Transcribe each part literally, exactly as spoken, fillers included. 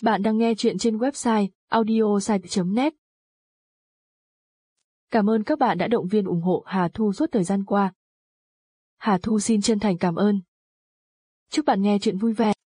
Bạn đang nghe chuyện trên website audiosite chấm net. Cảm ơn các bạn đã động viên ủng hộ Hà Thu suốt thời gian qua. Hà Thu xin chân thành cảm ơn. Chúc bạn nghe chuyện vui vẻ.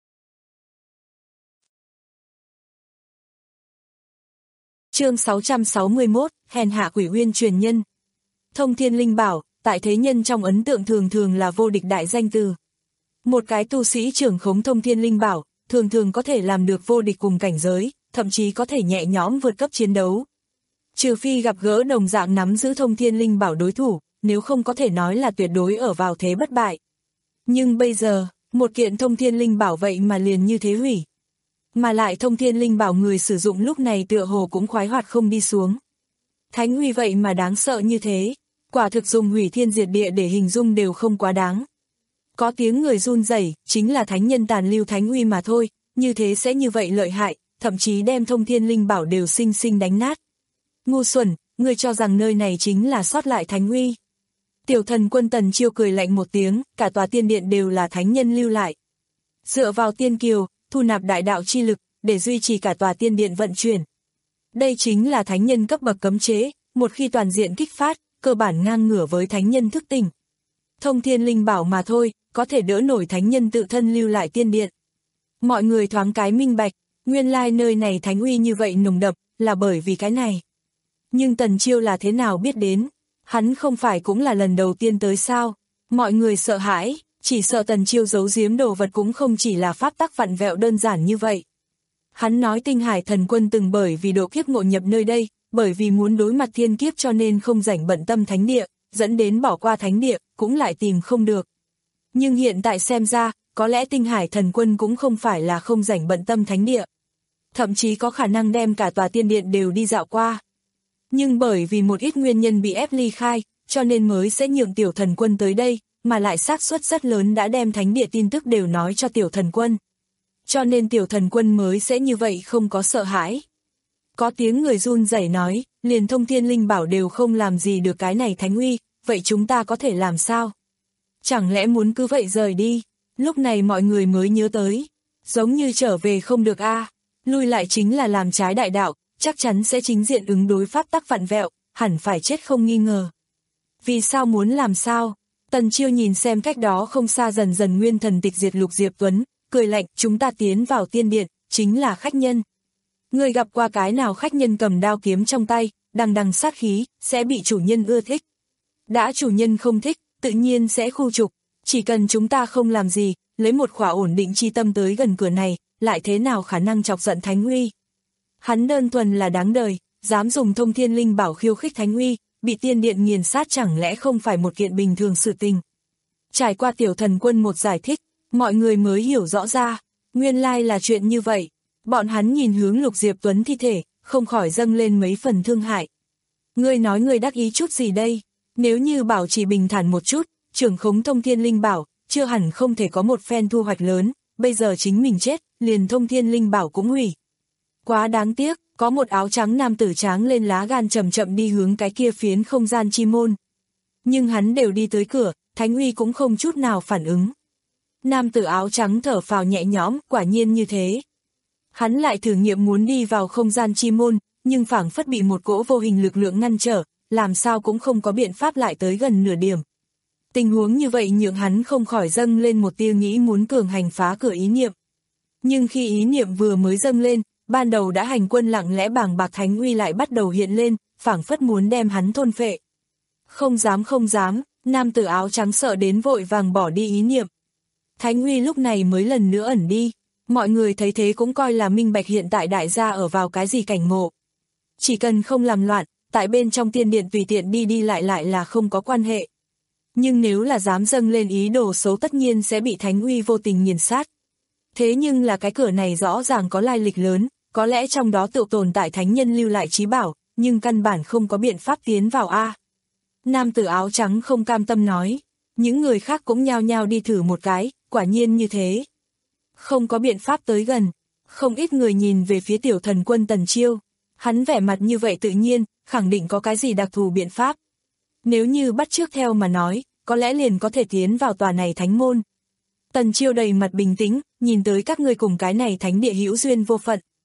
Chương sáu trăm sáu mươi mốt, hèn hạ quỷ uyên truyền nhân. Thông Thiên Linh Bảo, tại thế nhân trong ấn tượng thường thường là vô địch đại danh từ. Một cái tu sĩ trưởng khống Thông Thiên Linh Bảo, thường thường có thể làm được vô địch cùng cảnh giới, thậm chí có thể nhẹ nhõm vượt cấp chiến đấu. Trừ phi gặp gỡ đồng dạng nắm giữ Thông Thiên Linh Bảo đối thủ, nếu không có thể nói là tuyệt đối ở vào thế bất bại. Nhưng bây giờ, một kiện Thông Thiên Linh Bảo vậy mà liền như thế hủy. Mà lại Thông Thiên Linh Bảo người sử dụng lúc này tựa hồ cũng khoái hoạt không đi xuống. Thánh uy vậy mà đáng sợ như thế, quả thực dùng hủy thiên diệt địa để hình dung đều không quá đáng. Có tiếng người run rẩy, chính là thánh nhân tàn lưu thánh uy mà thôi, như thế sẽ như vậy lợi hại, thậm chí đem Thông Thiên Linh Bảo đều xinh xinh đánh nát. Ngu xuẩn, ngươi cho rằng nơi này chính là sót lại thánh uy. Tiểu Thần Quân Tần Chiêu cười lạnh một tiếng, cả tòa tiên điện đều là thánh nhân lưu lại. Dựa vào tiên kiều, thu nạp đại đạo chi lực, để duy trì cả tòa tiên điện vận chuyển. Đây chính là thánh nhân cấp bậc cấm chế, một khi toàn diện kích phát, cơ bản ngang ngửa với thánh nhân thức tỉnh. Thông Thiên Linh Bảo mà thôi, có thể đỡ nổi thánh nhân tự thân lưu lại tiên điện. Mọi người thoáng cái minh bạch, nguyên lai nơi này thánh uy như vậy nồng đậm, là bởi vì cái này. Nhưng Tần Chiêu là thế nào biết đến? Hắn không phải cũng là lần đầu tiên tới sao? Mọi người sợ hãi, chỉ sợ Tần Chiêu giấu giếm đồ vật cũng không chỉ là pháp tắc vặn vẹo đơn giản như vậy. Hắn nói Tinh Hải Thần Quân từng bởi vì độ kiếp ngộ nhập nơi đây, bởi vì muốn đối mặt thiên kiếp cho nên không rảnh bận tâm thánh địa, dẫn đến bỏ qua thánh địa, cũng lại tìm không được. Nhưng hiện tại xem ra, có lẽ Tinh Hải Thần Quân cũng không phải là không rảnh bận tâm thánh địa. Thậm chí có khả năng đem cả tòa tiên điện đều đi dạo qua. Nhưng bởi vì một ít nguyên nhân bị ép ly khai, cho nên mới sẽ nhượng Tiểu Thần Quân tới đây, mà lại xác suất rất lớn đã đem thánh địa tin tức đều nói cho Tiểu Thần Quân. Cho nên Tiểu Thần Quân mới sẽ như vậy không có sợ hãi. Có tiếng người run rẩy nói, liền Thông Thiên Linh Bảo đều không làm gì được cái này thánh uy, vậy chúng ta có thể làm sao? Chẳng lẽ muốn cứ vậy rời đi? Lúc này mọi người mới nhớ tới, giống như trở về không được a, à. Lui lại chính là làm trái đại đạo, chắc chắn sẽ chính diện ứng đối pháp tắc vặn vẹo, hẳn phải chết không nghi ngờ. Vì sao muốn làm sao? Tần Chiêu nhìn xem cách đó không xa dần dần nguyên thần tịch diệt Lục Diệp Tuấn, cười lạnh, chúng ta tiến vào tiên điện, chính là khách nhân. Người gặp qua cái nào khách nhân cầm đao kiếm trong tay, đằng đằng sát khí, sẽ bị chủ nhân ưa thích. Đã chủ nhân không thích, tự nhiên sẽ khu trục, chỉ cần chúng ta không làm gì, lấy một khỏa ổn định chi tâm tới gần cửa này, lại thế nào khả năng chọc giận thánh uy. Hắn đơn thuần là đáng đời, dám dùng Thông Thiên Linh Bảo khiêu khích thánh uy, bị tiên điện nghiền sát chẳng lẽ không phải một kiện bình thường sự tình. Trải qua Tiểu Thần Quân một giải thích, mọi người mới hiểu rõ ra, nguyên lai là chuyện như vậy. Bọn hắn nhìn hướng Lục Diệp Tuấn thi thể, không khỏi dâng lên mấy phần thương hại. Ngươi nói ngươi đắc ý chút gì đây? Nếu như bảo chỉ bình thản một chút, trưởng khống Thông Thiên Linh Bảo, chưa hẳn không thể có một phen thu hoạch lớn, bây giờ chính mình chết, liền Thông Thiên Linh Bảo cũng hủy. Quá đáng tiếc, có một áo trắng nam tử tráng lên lá gan chậm chậm đi hướng cái kia phiến không gian chi môn. Nhưng hắn đều đi tới cửa, thánh uy cũng không chút nào phản ứng. Nam tử áo trắng thở phào nhẹ nhõm, quả nhiên như thế. Hắn lại thử nghiệm muốn đi vào không gian chi môn, nhưng phảng phất bị một cỗ vô hình lực lượng ngăn trở, làm sao cũng không có biện pháp lại tới gần nửa điểm. Tình huống như vậy nhượng hắn không khỏi dâng lên một tia nghĩ muốn cường hành phá cửa ý niệm. Nhưng khi ý niệm vừa mới dâng lên, ban đầu đã hành quân lặng lẽ bàng bạc thánh uy lại bắt đầu hiện lên, phảng phất muốn đem hắn thôn phệ. Không dám không dám, nam tử áo trắng sợ đến vội vàng bỏ đi ý niệm. Thánh uy lúc này mới lần nữa ẩn đi. Mọi người thấy thế cũng coi là minh bạch hiện tại đại gia ở vào cái gì cảnh ngộ. Chỉ cần không làm loạn, tại bên trong tiên điện tùy tiện đi đi lại lại là không có quan hệ. Nhưng nếu là dám dâng lên ý đồ xấu tất nhiên sẽ bị thánh uy vô tình nghiền sát. Thế nhưng là cái cửa này rõ ràng có lai lịch lớn, có lẽ trong đó tự tồn tại thánh nhân lưu lại trí bảo, nhưng căn bản không có biện pháp tiến vào a. Nam tử áo trắng không cam tâm nói, những người khác cũng nhao nhao đi thử một cái, quả nhiên như thế. Không có biện pháp tới gần, không ít người nhìn về phía Tiểu Thần Quân Tần Chiêu, hắn vẻ mặt như vậy tự nhiên, khẳng định có cái gì đặc thù biện pháp. Nếu như bắt chước theo mà nói, có lẽ liền có thể tiến vào tòa này thánh môn. Tần Chiêu đầy mặt bình tĩnh, nhìn tới các ngươi cùng cái này thánh địa hữu duyên vô phận.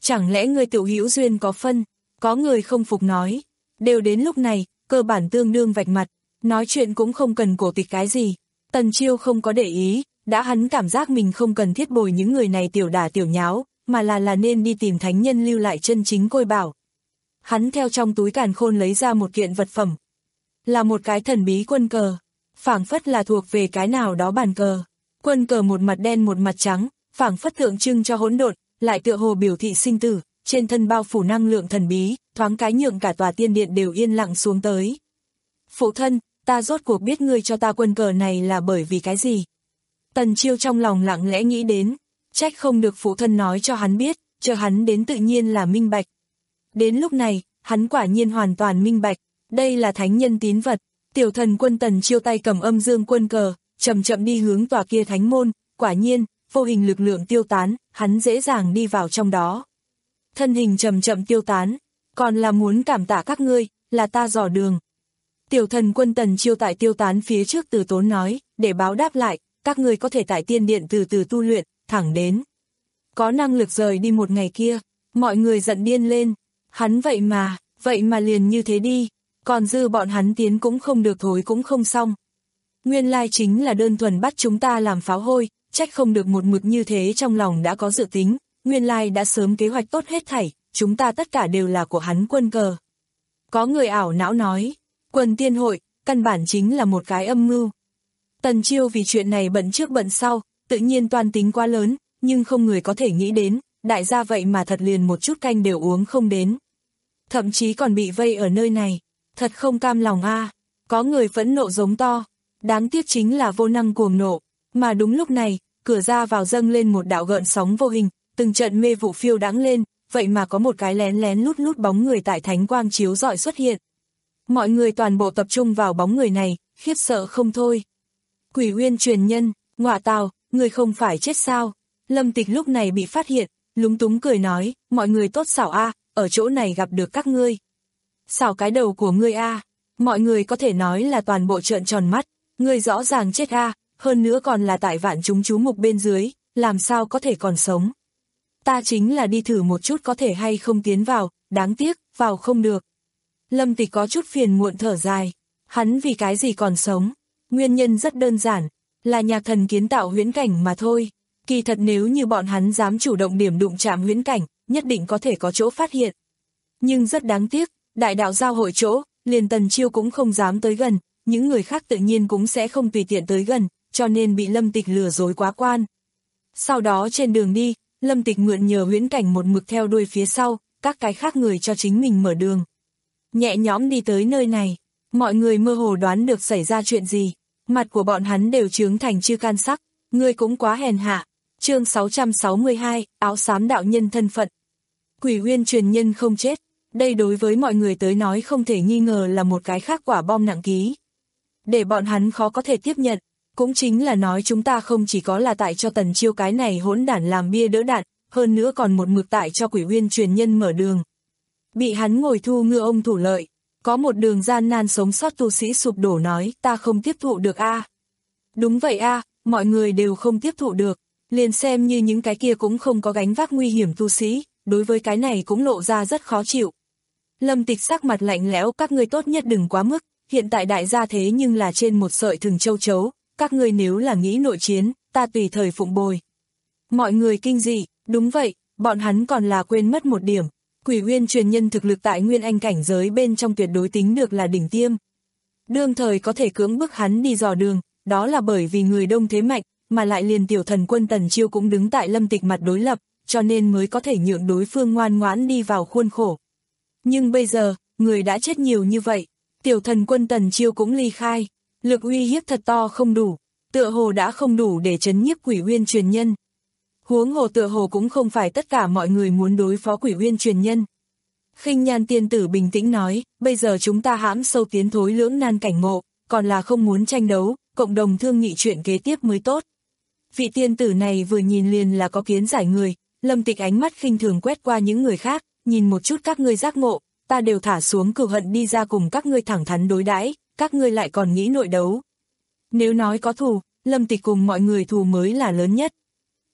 chẳng lẽ ngươi tự hữu duyên có phân? Có người không phục nói, đều đến lúc này, cơ bản tương đương vạch mặt, nói chuyện cũng không cần cổ tịch cái gì. Tần Chiêu không có để ý, đã hắn cảm giác mình không cần thiết bồi những người này tiểu đả tiểu nháo, mà là là nên đi tìm thánh nhân lưu lại chân chính côi bảo. Hắn theo trong túi càn khôn lấy ra một kiện vật phẩm. Là một cái thần bí quân cờ, phảng phất là thuộc về cái nào đó bàn cờ. Quân cờ một mặt đen một mặt trắng, phảng phất tượng trưng cho hỗn độn, lại tựa hồ biểu thị sinh tử, trên thân bao phủ năng lượng thần bí, thoáng cái nhượng cả tòa tiên điện đều yên lặng xuống tới. Phụ thân, ta rốt cuộc biết ngươi cho ta quân cờ này là bởi vì cái gì? Tần Chiêu trong lòng lặng lẽ nghĩ đến, trách không được phụ thân nói cho hắn biết, chờ hắn đến tự nhiên là minh bạch. Đến lúc này, hắn quả nhiên hoàn toàn minh bạch, đây là thánh nhân tín vật. Tiểu thần quân Tần Chiêu tay cầm âm dương quân cờ, chậm chậm đi hướng tòa kia thánh môn, quả nhiên, vô hình lực lượng tiêu tán, hắn dễ dàng đi vào trong đó. Thân hình chậm chậm tiêu tán, còn là muốn cảm tạ các ngươi, là ta dò đường. Tiểu thần quân Tần Chiêu tại tiêu tán phía trước từ tốn nói, để báo đáp lại, các ngươi có thể tại tiên điện từ từ tu luyện, thẳng đến. Có năng lực rời đi một ngày kia, mọi người giận điên lên, hắn vậy mà, vậy mà liền như thế đi, còn dư bọn hắn tiến cũng không được thối cũng không xong. Nguyên lai chính là đơn thuần bắt chúng ta làm pháo hôi, trách không được một mực như thế trong lòng đã có dự tính, nguyên lai đã sớm kế hoạch tốt hết thảy, chúng ta tất cả đều là của hắn quân cờ. Có người ảo não nói, Quần tiên hội, căn bản chính là một cái âm mưu. Tần Chiêu vì chuyện này bận trước bận sau, tự nhiên toan tính quá lớn, nhưng không người có thể nghĩ đến, đại gia vậy mà thật liền một chút canh đều uống không đến. Thậm chí còn bị vây ở nơi này, thật không cam lòng a. À. Có người phẫn nộ giống to, đáng tiếc chính là vô năng cuồng nộ, mà đúng lúc này, cửa ra vào dâng lên một đạo gợn sóng vô hình, từng trận mê vụ phiêu đãng lên, vậy mà có một cái lén lén lút lút bóng người tại thánh quang chiếu rọi xuất hiện. Mọi người toàn bộ tập trung vào bóng người này, khiếp sợ không thôi. Quỷ Uyên truyền nhân, ngọa tào, người không phải chết sao? Lâm Tịch lúc này bị phát hiện, lúng túng cười nói, mọi người tốt xảo a, ở chỗ này gặp được các ngươi. Xảo cái đầu của ngươi a, mọi người có thể nói là toàn bộ trợn tròn mắt, ngươi rõ ràng chết a, hơn nữa còn là tại vạn chúng chú mục bên dưới, làm sao có thể còn sống. Ta chính là đi thử một chút có thể hay không tiến vào, đáng tiếc, vào không được. Lâm Tịch có chút phiền muộn thở dài, hắn vì cái gì còn sống, nguyên nhân rất đơn giản, là nhạc thần kiến tạo huyễn cảnh mà thôi. Kỳ thật nếu như bọn hắn dám chủ động điểm đụng chạm huyễn cảnh, nhất định có thể có chỗ phát hiện. Nhưng rất đáng tiếc, đại đạo giao hội chỗ, liền Tần Chiêu cũng không dám tới gần, những người khác tự nhiên cũng sẽ không tùy tiện tới gần, cho nên bị Lâm Tịch lừa dối quá quan. Sau đó trên đường đi, Lâm Tịch mượn nhờ huyễn cảnh một mực theo đuôi phía sau, các cái khác người cho chính mình mở đường. Nhẹ nhõm đi tới nơi này, mọi người mơ hồ đoán được xảy ra chuyện gì, mặt của bọn hắn đều chướng thành chư can sắc, ngươi cũng quá hèn hạ. Chương sáu trăm sáu mươi hai, áo xám đạo nhân thân phận. Quỷ Uyên truyền nhân không chết, đây đối với mọi người tới nói không thể nghi ngờ là một cái khác quả bom nặng ký. Để bọn hắn khó có thể tiếp nhận, cũng chính là nói chúng ta không chỉ có là tại cho Tần Chiêu cái này hỗn đản làm bia đỡ đạn, hơn nữa còn một mực tại cho Quỷ Uyên truyền nhân mở đường. Bị hắn ngồi thu ngư ông thủ lợi, có một đường gian nan sống sót tu sĩ sụp đổ nói ta không tiếp thụ được a. À. Đúng vậy a, à, mọi người đều không tiếp thụ được. Liền xem như những cái kia cũng không có gánh vác nguy hiểm tu sĩ, đối với cái này cũng lộ ra rất khó chịu. Lâm Tịch sắc mặt lạnh lẽo, các ngươi tốt nhất đừng quá mức, hiện tại đại gia thế nhưng là trên một sợi thừng châu chấu, các ngươi nếu là nghĩ nội chiến, ta tùy thời phụng bồi. Mọi người kinh dị, đúng vậy, bọn hắn còn là quên mất một điểm, Quỷ Uyên truyền nhân thực lực tại Nguyên Anh cảnh giới bên trong tuyệt đối tính được là đỉnh tiêm. Đương thời có thể cưỡng bức hắn đi dò đường, đó là bởi vì người đông thế mạnh, mà lại liền tiểu thần quân Tần Chiêu cũng đứng tại Lâm Tịch mặt đối lập, cho nên mới có thể nhượng đối phương ngoan ngoãn đi vào khuôn khổ. Nhưng bây giờ, người đã chết nhiều như vậy, tiểu thần quân Tần Chiêu cũng ly khai, lực uy hiếp thật to không đủ, tựa hồ đã không đủ để trấn nhiếp Quỷ Uyên truyền nhân. Huống hồ tựa hồ cũng không phải tất cả mọi người muốn đối phó Quỷ Uyên truyền nhân. Khinh Nhan tiên tử bình tĩnh nói, bây giờ chúng ta hãm sâu tiến thối lưỡng nan cảnh ngộ, còn là không muốn tranh đấu, cộng đồng thương nghị chuyện kế tiếp mới tốt. Vị tiên tử này vừa nhìn liền là có kiến giải người, Lâm Tịch ánh mắt khinh thường quét qua những người khác, nhìn một chút các ngươi giác ngộ, ta đều thả xuống cừu hận đi ra cùng các ngươi thẳng thắn đối đãi, các ngươi lại còn nghĩ nội đấu. Nếu nói có thù, Lâm Tịch cùng mọi người thù mới là lớn nhất.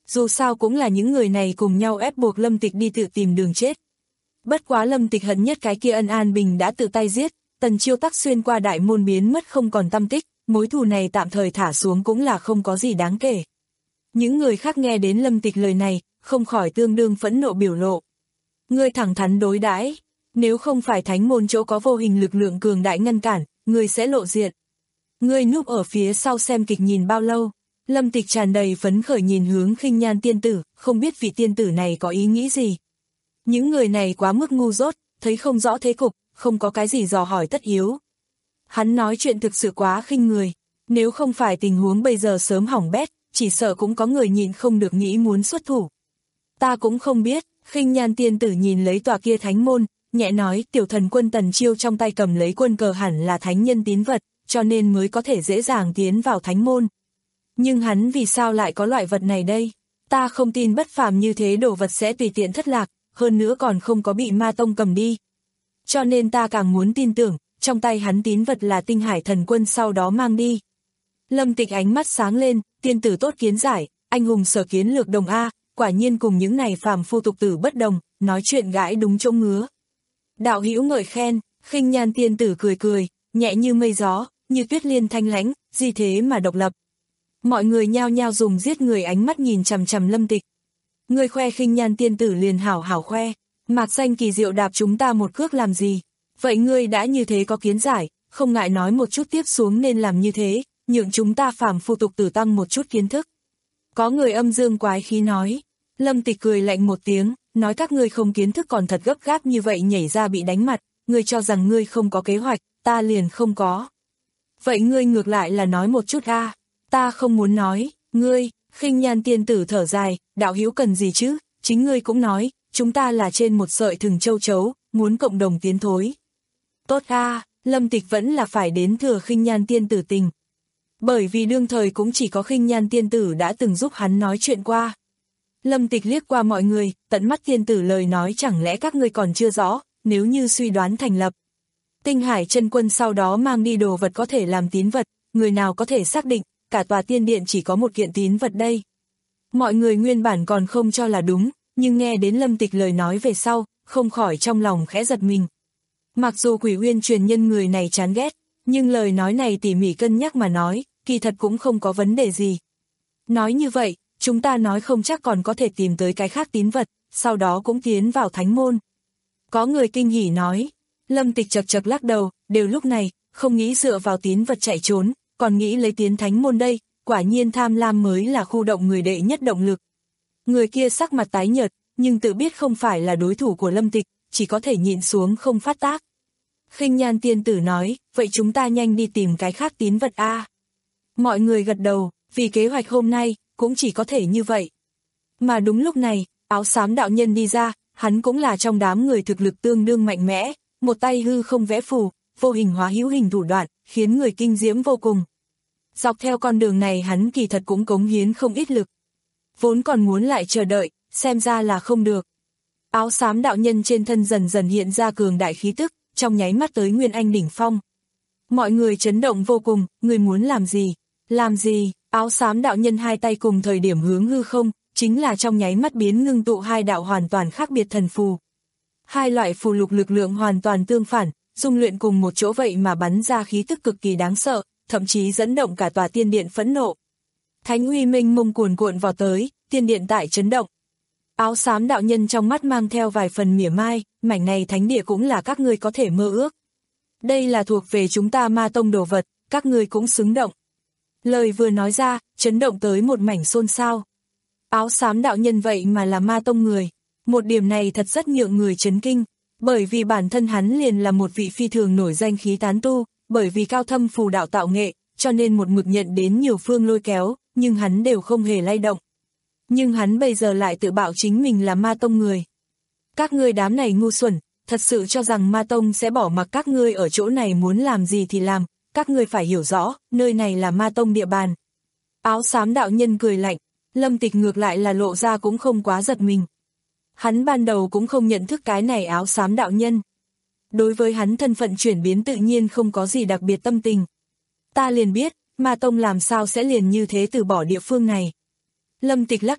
dù sao cũng là những người này cùng nhau ép buộc Lâm Tịch đi tự tìm đường chết. Bất quá Lâm Tịch hận nhất cái kia Ân An Bình đã tự tay giết, Tần Chiêu Tắc xuyên qua đại môn biến mất không còn tăm tích, mối thù này tạm thời thả xuống cũng là không có gì đáng kể. Những người khác nghe đến Lâm Tịch lời này, không khỏi tương đương phẫn nộ biểu lộ. Ngươi thẳng thắn đối đãi, nếu không phải thánh môn chỗ có vô hình lực lượng cường đại ngăn cản, ngươi sẽ lộ diện. Ngươi núp ở phía sau xem kịch nhìn bao lâu? Lâm Tịch tràn đầy phấn khởi nhìn hướng Khinh Nhan tiên tử, không biết vị tiên tử này có ý nghĩ gì. Những người này quá mức ngu dốt, thấy không rõ thế cục, không có cái gì dò hỏi tất yếu. Hắn nói chuyện thực sự quá khinh người, nếu không phải tình huống bây giờ sớm hỏng bét, chỉ sợ cũng có người nhịn không được nghĩ muốn xuất thủ. Ta cũng không biết, Khinh Nhan tiên tử nhìn lấy tòa kia thánh môn, nhẹ nói tiểu thần quân Tần Chiêu trong tay cầm lấy quân cờ hẳn là thánh nhân tín vật, cho nên mới có thể dễ dàng tiến vào thánh môn. Nhưng hắn vì sao lại có loại vật này đây? Ta không tin bất phàm như thế đồ vật sẽ tùy tiện thất lạc, hơn nữa còn không có bị ma tông cầm đi. Cho nên ta càng muốn tin tưởng, trong tay hắn tín vật là tinh hải thần quân sau đó mang đi. Lâm Tịch ánh mắt sáng lên, tiên tử tốt kiến giải, anh hùng sở kiến lược đồng A, quả nhiên cùng những này phàm phu tục tử bất đồng, nói chuyện gãi đúng chỗ ngứa. Đạo hữu ngợi khen, Khinh Nhan tiên tử cười cười, nhẹ như mây gió, như tuyết liên thanh lãnh, gì thế mà độc lập. Mọi người nhao nhao dùng giết người ánh mắt nhìn chằm chằm Lâm Tịch. Người khoe Khinh Nhan tiên tử liền hảo hảo khoe, mạc danh kỳ diệu đạp chúng ta một cước làm gì. Vậy ngươi đã như thế có kiến giải, không ngại nói một chút tiếp xuống nên làm như thế, nhượng chúng ta phàm phu tục tử tăng một chút kiến thức. Có người âm dương quái khí nói. Lâm Tịch cười lạnh một tiếng, nói các ngươi không kiến thức còn thật gấp gáp như vậy nhảy ra bị đánh mặt, ngươi cho rằng ngươi không có kế hoạch, ta liền không có. Vậy ngươi ngược lại là nói một chút a, ta không muốn nói, ngươi, Khinh Nhan tiên tử thở dài, đạo hữu cần gì chứ, chính ngươi cũng nói, chúng ta là trên một sợi thừng châu chấu, muốn cộng đồng tiến thối. Tốt a, Lâm Tịch vẫn là phải đến thừa Khinh Nhan tiên tử tình. Bởi vì đương thời cũng chỉ có Khinh Nhan tiên tử đã từng giúp hắn nói chuyện qua. Lâm Tịch liếc qua mọi người, tận mắt tiên tử lời nói chẳng lẽ các ngươi còn chưa rõ, nếu như suy đoán thành lập. Tinh Hải chân quân sau đó mang đi đồ vật có thể làm tín vật, người nào có thể xác định, cả tòa tiên điện chỉ có một kiện tín vật đây. Mọi người nguyên bản còn không cho là đúng, nhưng nghe đến Lâm Tịch lời nói về sau, không khỏi trong lòng khẽ giật mình. Mặc dù Quỷ Uyên truyền nhân người này chán ghét, nhưng lời nói này tỉ mỉ cân nhắc mà nói, kỳ thật cũng không có vấn đề gì. Nói như vậy, chúng ta nói không chắc còn có thể tìm tới cái khác tín vật, sau đó cũng tiến vào thánh môn. Có người kinh hỉ nói, Lâm Tịch chật chật lắc đầu, đều lúc này, không nghĩ dựa vào tín vật chạy trốn, còn nghĩ lấy tiến thánh môn đây, quả nhiên tham lam mới là khu động người đệ nhất động lực. Người kia sắc mặt tái nhợt, nhưng tự biết không phải là đối thủ của Lâm Tịch, chỉ có thể nhịn xuống không phát tác. Khinh Nhan tiên tử nói, vậy chúng ta nhanh đi tìm cái khác tín vật a. Mọi người gật đầu, vì kế hoạch hôm nay, cũng chỉ có thể như vậy. Mà đúng lúc này, áo xám đạo nhân đi ra, hắn cũng là trong đám người thực lực tương đương mạnh mẽ, một tay hư không vẽ phù, vô hình hóa hữu hình thủ đoạn, khiến người kinh diễm vô cùng. Dọc theo con đường này hắn kỳ thật cũng cống hiến không ít lực. Vốn còn muốn lại chờ đợi, xem ra là không được. Áo xám đạo nhân trên thân dần dần hiện ra cường đại khí tức, trong nháy mắt tới Nguyên Anh đỉnh phong. Mọi người chấn động vô cùng, người muốn làm gì? Làm gì? Áo xám đạo nhân hai tay cùng thời điểm hướng hư không, chính là trong nháy mắt biến ngưng tụ hai đạo hoàn toàn khác biệt thần phù. Hai loại phù lục lực lượng hoàn toàn tương phản, dung luyện cùng một chỗ vậy mà bắn ra khí tức cực kỳ đáng sợ, thậm chí dẫn động cả tòa tiên điện phẫn nộ. Thánh uy minh mông cuồn cuộn vào tới, tiên điện tại chấn động. Áo xám đạo nhân trong mắt mang theo vài phần mỉa mai, mảnh này thánh địa cũng là các ngươi có thể mơ ước. Đây là thuộc về chúng ta ma tông đồ vật, các ngươi cũng xứng động. Lời vừa nói ra, chấn động tới một mảnh xôn xao. Áo xám đạo nhân vậy mà là ma tông người. Một điểm này thật rất nhượng người chấn kinh, bởi vì bản thân hắn liền là một vị phi thường nổi danh khí tán tu, bởi vì cao thâm phù đạo tạo nghệ, cho nên một mực nhận đến nhiều phương lôi kéo, nhưng hắn đều không hề lay động. Nhưng hắn bây giờ lại tự bảo chính mình là ma tông người. Các ngươi đám này ngu xuẩn, thật sự cho rằng ma tông sẽ bỏ mặc các ngươi ở chỗ này muốn làm gì thì làm, các ngươi phải hiểu rõ, nơi này là ma tông địa bàn. Áo xám đạo nhân cười lạnh, Lâm Tịch ngược lại là lộ ra cũng không quá giật mình. Hắn ban đầu cũng không nhận thức cái này áo xám đạo nhân. Đối với hắn thân phận chuyển biến tự nhiên không có gì đặc biệt tâm tình. Ta liền biết, ma tông làm sao sẽ liền như thế từ bỏ địa phương này. Lâm Tịch lắc đầu,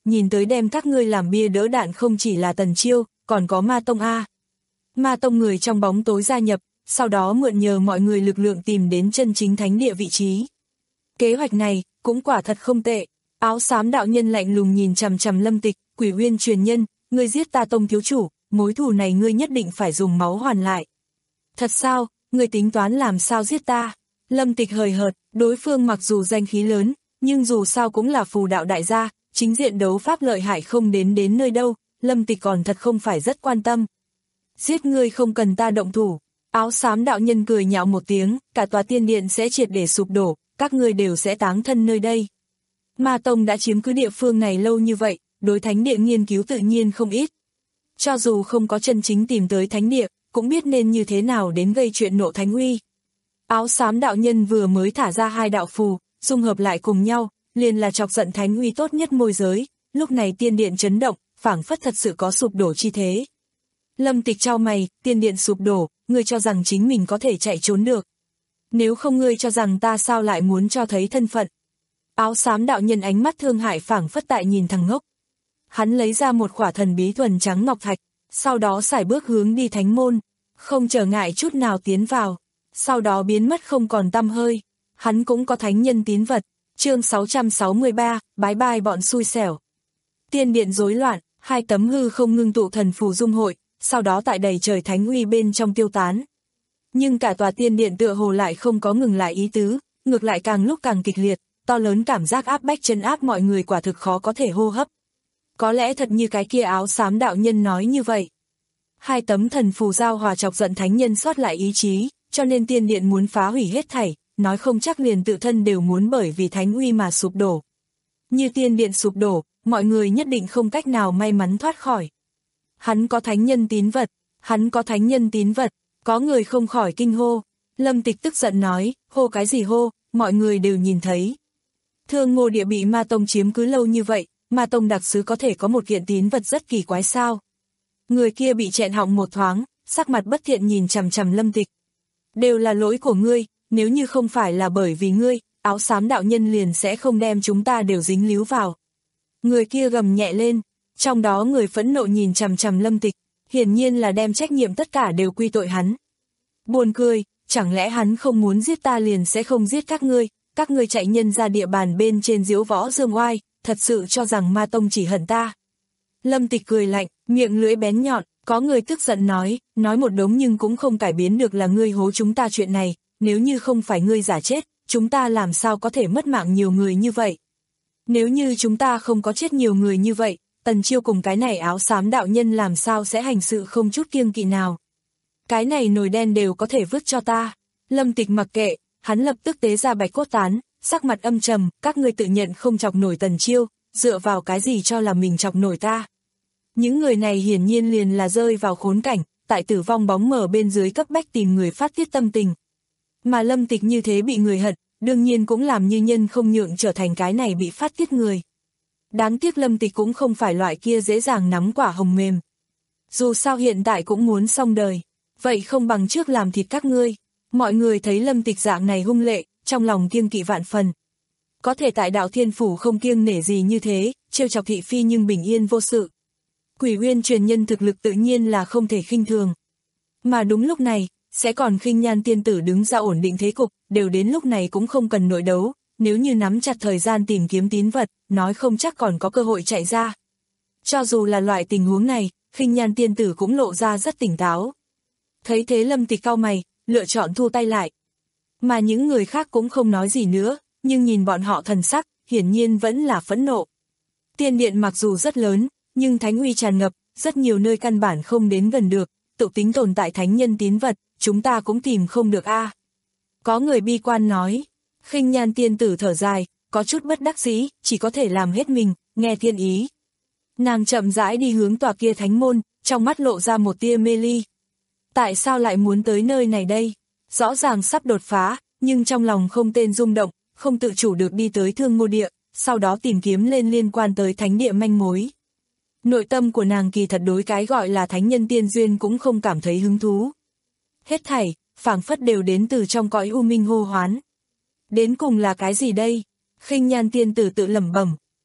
nhìn tới đem các ngươi làm bia đỡ đạn không chỉ là Tần Chiêu, còn có Ma Tông A. Ma Tông người trong bóng tối gia nhập, sau đó mượn nhờ mọi người lực lượng tìm đến chân chính thánh địa vị trí. Kế hoạch này, cũng quả thật không tệ. Áo xám đạo nhân lạnh lùng nhìn chằm chằm Lâm Tịch, Quỷ Uyên truyền nhân, ngươi giết ta Tông thiếu chủ, mối thù này ngươi nhất định phải dùng máu hoàn lại. Thật sao, ngươi tính toán làm sao giết ta? Lâm Tịch hời hợt, đối phương mặc dù danh khí lớn, nhưng dù sao cũng là phù đạo đại gia, chính diện đấu pháp lợi hại không đến đến nơi đâu, Lâm Tịch còn thật không phải rất quan tâm. Giết ngươi không cần ta động thủ. Áo xám đạo nhân cười nhạo một tiếng, cả tòa tiên điện sẽ triệt để sụp đổ, các ngươi đều sẽ táng thân nơi đây. Ma Tông đã chiếm cứ địa phương này lâu như vậy, đối thánh địa nghiên cứu tự nhiên không ít. Cho dù không có chân chính tìm tới thánh địa, cũng biết nên như thế nào đến gây chuyện nộ thánh uy. Áo xám đạo nhân vừa mới thả ra hai đạo phù, dung hợp lại cùng nhau, liền là chọc giận thánh uy tốt nhất môi giới, lúc này tiên điện chấn động, phảng phất thật sự có sụp đổ chi thế. Lâm Tịch chau mày, tiên điện sụp đổ, ngươi cho rằng chính mình có thể chạy trốn được. Nếu không ngươi cho rằng ta sao lại muốn cho thấy thân phận. Áo xám đạo nhân ánh mắt thương hại phảng phất tại nhìn thằng ngốc. Hắn lấy ra một khỏa thần bí thuần trắng ngọc thạch, sau đó sải bước hướng đi thánh môn, không trở ngại chút nào tiến vào, sau đó biến mất không còn tăm hơi. Hắn cũng có thánh nhân tín vật. Chương sáu trăm sáu mươi ba, bái bai bọn xui xẻo. Tiên điện rối loạn, hai tấm hư không ngưng tụ thần phù dung hội, sau đó tại đầy trời thánh uy bên trong tiêu tán. Nhưng cả tòa tiên điện tựa hồ lại không có ngừng lại ý tứ, ngược lại càng lúc càng kịch liệt, to lớn cảm giác áp bách chân áp mọi người quả thực khó có thể hô hấp. Có lẽ thật như cái kia áo xám đạo nhân nói như vậy. Hai tấm thần phù giao hòa chọc giận thánh nhân sót lại ý chí, cho nên tiên điện muốn phá hủy hết thảy, nói không chắc liền tự thân đều muốn bởi vì thánh uy mà sụp đổ. Như tiên điện sụp đổ, mọi người nhất định không cách nào may mắn thoát khỏi. Hắn có thánh nhân tín vật, hắn có thánh nhân tín vật, có người không khỏi kinh hô. Lâm Tịch tức giận nói, hô cái gì hô, mọi người đều nhìn thấy. Thương Ngô Địa bị Ma Tông chiếm cứ lâu như vậy, Ma Tông đặc sứ có thể có một kiện tín vật rất kỳ quái sao. Người kia bị chẹn họng một thoáng, sắc mặt bất thiện nhìn chằm chằm Lâm Tịch. Đều là lỗi của ngươi, nếu như không phải là bởi vì ngươi, áo xám đạo nhân liền sẽ không đem chúng ta đều dính líu vào. Người kia gầm nhẹ lên, trong đó người phẫn nộ nhìn chằm chằm Lâm Tịch, hiển nhiên là đem trách nhiệm tất cả đều quy tội hắn. Buồn cười, chẳng lẽ hắn không muốn giết ta liền sẽ không giết các ngươi, các ngươi chạy nhân ra địa bàn bên trên diễu võ dương oai, thật sự cho rằng Ma Tông chỉ hận ta. Lâm Tịch cười lạnh, miệng lưỡi bén nhọn, có người tức giận nói, nói một đống nhưng cũng không cải biến được là ngươi hố chúng ta chuyện này, nếu như không phải ngươi giả chết, chúng ta làm sao có thể mất mạng nhiều người như vậy. Nếu như chúng ta không có chết nhiều người như vậy, Tần Chiêu cùng cái này áo xám đạo nhân làm sao sẽ hành sự không chút kiêng kỵ nào. Cái này nồi đen đều có thể vứt cho ta. Lâm Tịch mặc kệ, hắn lập tức tế ra bạch cốt tán, sắc mặt âm trầm, các ngươi tự nhận không chọc nổi Tần Chiêu, dựa vào cái gì cho là mình chọc nổi ta. Những người này hiển nhiên liền là rơi vào khốn cảnh, tại tử vong bóng mờ bên dưới cấp bách tìm người phát tiết tâm tình. Mà Lâm Tịch như thế bị người hận, đương nhiên cũng làm như nhân không nhượng trở thành cái này bị phát tiết người. Đáng tiếc Lâm Tịch cũng không phải loại kia dễ dàng nắm quả hồng mềm. Dù sao hiện tại cũng muốn xong đời, vậy không bằng trước làm thịt các ngươi. Mọi người thấy Lâm Tịch dạng này hung lệ, trong lòng kiêng kỵ vạn phần. Có thể tại Đạo Thiên Phủ không kiêng nể gì như thế, trêu chọc thị phi nhưng bình yên vô sự. Quỷ Uyên truyền nhân thực lực tự nhiên là không thể khinh thường. Mà đúng lúc này, sẽ còn Khinh Nhan tiên tử đứng ra ổn định thế cục, đều đến lúc này cũng không cần nội đấu, nếu như nắm chặt thời gian tìm kiếm tín vật, nói không chắc còn có cơ hội chạy ra. Cho dù là loại tình huống này, Khinh Nhan tiên tử cũng lộ ra rất tỉnh táo. Thấy thế Lâm Tịch cau mày, lựa chọn thu tay lại. Mà những người khác cũng không nói gì nữa, nhưng nhìn bọn họ thần sắc, hiển nhiên vẫn là phẫn nộ. Tiên điện mặc dù rất lớn, nhưng thánh uy tràn ngập, rất nhiều nơi căn bản không đến gần được, tự tính tồn tại thánh nhân tín vật, chúng ta cũng tìm không được a. Có người bi quan nói, Khinh Nhan tiên tử thở dài, có chút bất đắc dĩ, chỉ có thể làm hết mình, nghe thiên ý. Nàng chậm rãi đi hướng tòa kia thánh môn, trong mắt lộ ra một tia mê ly. Tại sao lại muốn tới nơi này đây? Rõ ràng sắp đột phá, nhưng trong lòng không tên rung động, không tự chủ được đi tới Thương Ngô Địa, sau đó tìm kiếm lên liên quan tới thánh địa manh mối. Nội tâm của nàng kỳ thật đối cái gọi là thánh nhân tiên duyên cũng không cảm thấy hứng thú. Hết thảy, phảng phất đều đến từ trong cõi u minh hô hoán. Đến cùng là cái gì đây? Khinh Nhan tiên tử tự lẩm bẩm,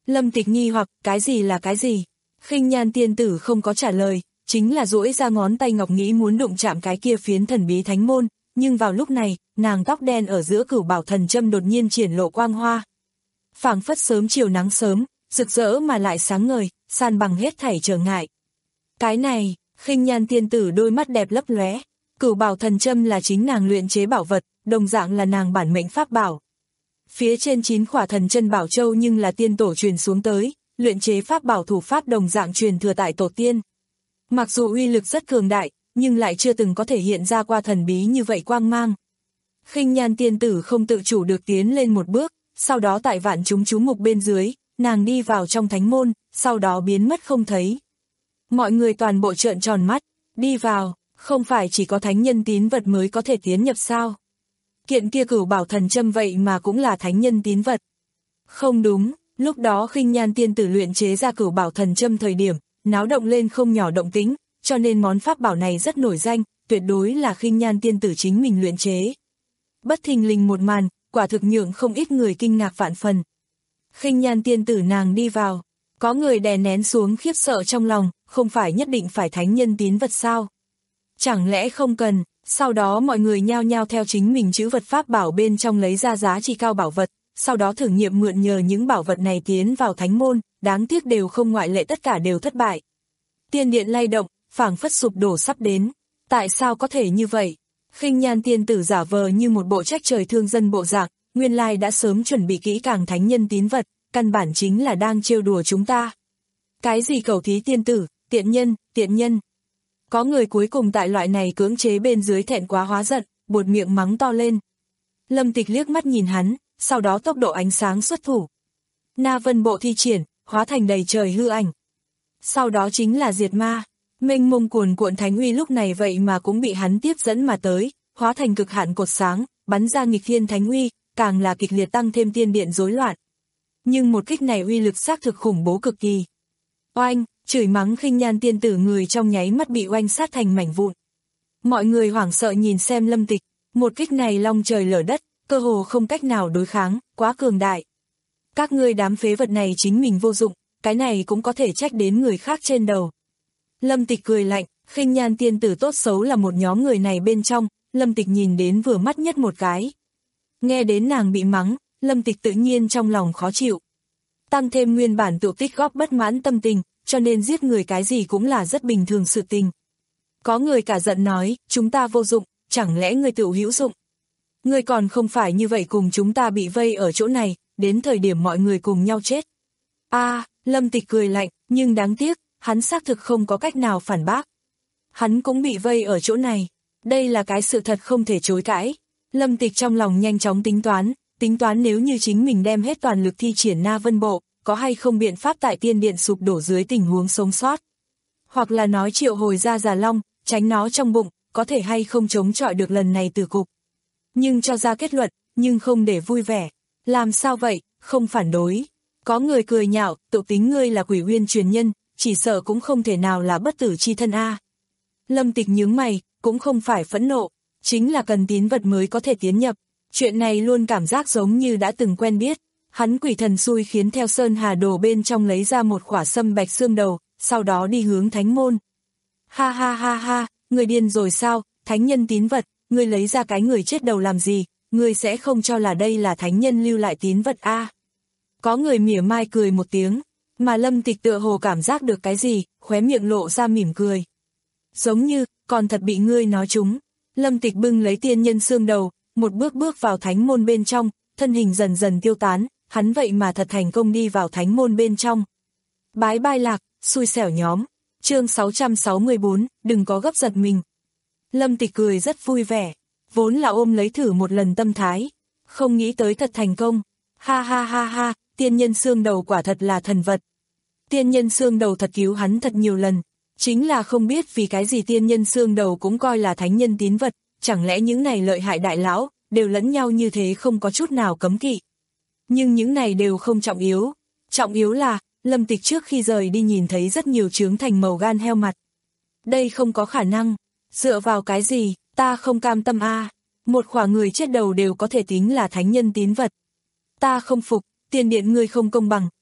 Lâm Tịch nghi hoặc, cái gì là cái gì? Khinh Nhan tiên tử không có trả lời, chính là duỗi ra ngón tay ngọc nghĩ muốn đụng chạm cái kia phiến thần bí thánh môn, nhưng vào lúc này, nàng tóc đen ở giữa cửu bảo thần châm đột nhiên triển lộ quang hoa. Phảng phất sớm chiều nắng sớm, rực rỡ mà lại sáng ngời, san bằng hết thảy trở ngại. Cái này, Khinh Nhan tiên tử đôi mắt đẹp lấp lóe, cửu bảo thần châm là chính nàng luyện chế bảo vật, đồng dạng là nàng bản mệnh pháp bảo. Phía trên chín khỏa thần chân bảo châu nhưng là tiên tổ truyền xuống tới, luyện chế pháp bảo thủ pháp đồng dạng truyền thừa tại tổ tiên. Mặc dù uy lực rất cường đại, nhưng lại chưa từng có thể hiện ra qua thần bí như vậy quang mang. Khinh Nhan tiên tử không tự chủ được tiến lên một bước, sau đó tại vạn chúng chú mục bên dưới, nàng đi vào trong thánh môn, sau đó biến mất không thấy. Mọi người toàn bộ trợn tròn mắt, đi vào, không phải chỉ có thánh nhân tín vật mới có thể tiến nhập sao? Kiện kia cửu bảo thần châm vậy mà cũng là thánh nhân tín vật. Không đúng, lúc đó Khinh Nhan tiên tử luyện chế ra cửu bảo thần châm thời điểm, náo động lên không nhỏ động tĩnh, cho nên món pháp bảo này rất nổi danh, tuyệt đối là Khinh Nhan tiên tử chính mình luyện chế. Bất thình lình một màn, quả thực nhượng không ít người kinh ngạc vạn phần. Khinh Nhan tiên tử nàng đi vào, có người đè nén xuống khiếp sợ trong lòng, không phải nhất định phải thánh nhân tín vật sao? Chẳng lẽ không cần? Sau đó mọi người nhao nhao theo chính mình chữ vật pháp bảo bên trong lấy ra giá trị cao bảo vật, sau đó thử nghiệm mượn nhờ những bảo vật này tiến vào thánh môn, đáng tiếc đều không ngoại lệ, tất cả đều thất bại. Tiên điện lay động, phảng phất sụp đổ sắp đến. Tại sao có thể như vậy? Khinh Nhan tiên tử giả vờ như một bộ trách trời thương dân bộ dạng, nguyên lai đã sớm chuẩn bị kỹ càng thánh nhân tín vật, căn bản chính là đang trêu đùa chúng ta. Cái gì cầu thí tiên tử, tiện nhân, tiện nhân. Có người cuối cùng tại loại này cưỡng chế bên dưới thẹn quá hóa giận, buột miệng mắng to lên. Lâm Tịch liếc mắt nhìn hắn, sau đó tốc độ ánh sáng xuất thủ. Na vân bộ thi triển, hóa thành đầy trời hư ảnh. Sau đó chính là diệt ma, mênh mông cuồn cuộn thánh uy lúc này vậy mà cũng bị hắn tiếp dẫn mà tới, hóa thành cực hạn cột sáng, bắn ra nghịch thiên thánh uy, càng là kịch liệt tăng thêm tiên điện rối loạn. Nhưng một kích này uy lực xác thực khủng bố cực kỳ. Oanh, chửi mắng Khinh Nhan tiên tử người trong nháy mắt bị oanh sát thành mảnh vụn. Mọi người hoảng sợ nhìn xem Lâm Tịch, một kích này long trời lở đất, cơ hồ không cách nào đối kháng, quá cường đại. Các ngươi đám phế vật này chính mình vô dụng, cái này cũng có thể trách đến người khác trên đầu. Lâm Tịch cười lạnh, Khinh Nhan tiên tử tốt xấu là một nhóm người này bên trong, Lâm Tịch nhìn đến vừa mắt nhất một cái. Nghe đến nàng bị mắng, Lâm Tịch tự nhiên trong lòng khó chịu. Tăng thêm nguyên bản tự tích góp bất mãn tâm tình, cho nên giết người cái gì cũng là rất bình thường sự tình. Có người cả giận nói, chúng ta vô dụng, chẳng lẽ ngươi tự hữu dụng? Ngươi còn không phải như vậy cùng chúng ta bị vây ở chỗ này, đến thời điểm mọi người cùng nhau chết. A, à, Lâm Tịch cười lạnh, nhưng đáng tiếc, hắn xác thực không có cách nào phản bác. Hắn cũng bị vây ở chỗ này, đây là cái sự thật không thể chối cãi. Lâm Tịch trong lòng nhanh chóng tính toán, tính toán nếu như chính mình đem hết toàn lực thi triển Na Vân Bộ, có hay không biện pháp tại tiên điện sụp đổ dưới tình huống sống sót. Hoặc là nói triệu hồi ra Già Long, tránh nó trong bụng, có thể hay không chống chọi được lần này từ cục. Nhưng cho ra kết luận, nhưng không để vui vẻ. Làm sao vậy, không phản đối. Có người cười nhạo, tự tính ngươi là Quỷ Uyên truyền nhân, chỉ sợ cũng không thể nào là bất tử chi thân a. Lâm Tịch nhướng mày, cũng không phải phẫn nộ, chính là cần tín vật mới có thể tiến nhập. Chuyện này luôn cảm giác giống như đã từng quen biết. Hắn quỷ thần xui khiến theo Sơn Hà Đồ bên trong lấy ra một khỏa sâm bạch xương đầu, sau đó đi hướng thánh môn. Ha ha ha ha, người điên rồi sao, thánh nhân tín vật, ngươi lấy ra cái người chết đầu làm gì, ngươi sẽ không cho là đây là thánh nhân lưu lại tín vật a? À. Có người mỉa mai cười một tiếng, mà Lâm Tịch tựa hồ cảm giác được cái gì, khóe miệng lộ ra mỉm cười. Giống như, còn thật bị ngươi nói trúng. Lâm Tịch bưng lấy tiên nhân xương đầu, một bước bước vào thánh môn bên trong, thân hình dần dần tiêu tán, hắn vậy mà thật thành công đi vào thánh môn bên trong. Bái bai lạc, xui xẻo nhóm, chương sáu trăm sáu mươi bốn, đừng có gấp giật mình. Lâm Tịch cười rất vui vẻ, vốn là ôm lấy thử một lần tâm thái, không nghĩ tới thật thành công. Ha ha ha ha, tiên nhân xương đầu quả thật là thần vật. Tiên nhân xương đầu thật cứu hắn thật nhiều lần, chính là không biết vì cái gì tiên nhân xương đầu cũng coi là thánh nhân tín vật, chẳng lẽ những này lợi hại đại lão, đều lẫn nhau như thế không có chút nào cấm kỵ. Nhưng những này đều không trọng yếu, trọng yếu là, Lâm Tịch trước khi rời đi nhìn thấy rất nhiều trướng thành màu gan heo mặt. Đây không có khả năng, dựa vào cái gì, ta không cam tâm a. À. Một khỏa người chết đầu đều có thể tính là thánh nhân tín vật. Ta không phục, tiên điện ngươi không công bằng,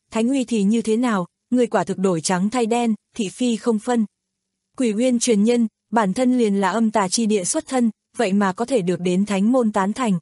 thánh uy thì như thế nào, người quả thực đổi trắng thay đen, thị phi không phân. Quỷ Uyên truyền nhân, bản thân liền là âm tà chi địa xuất thân, vậy mà có thể được đến thánh môn tán thành.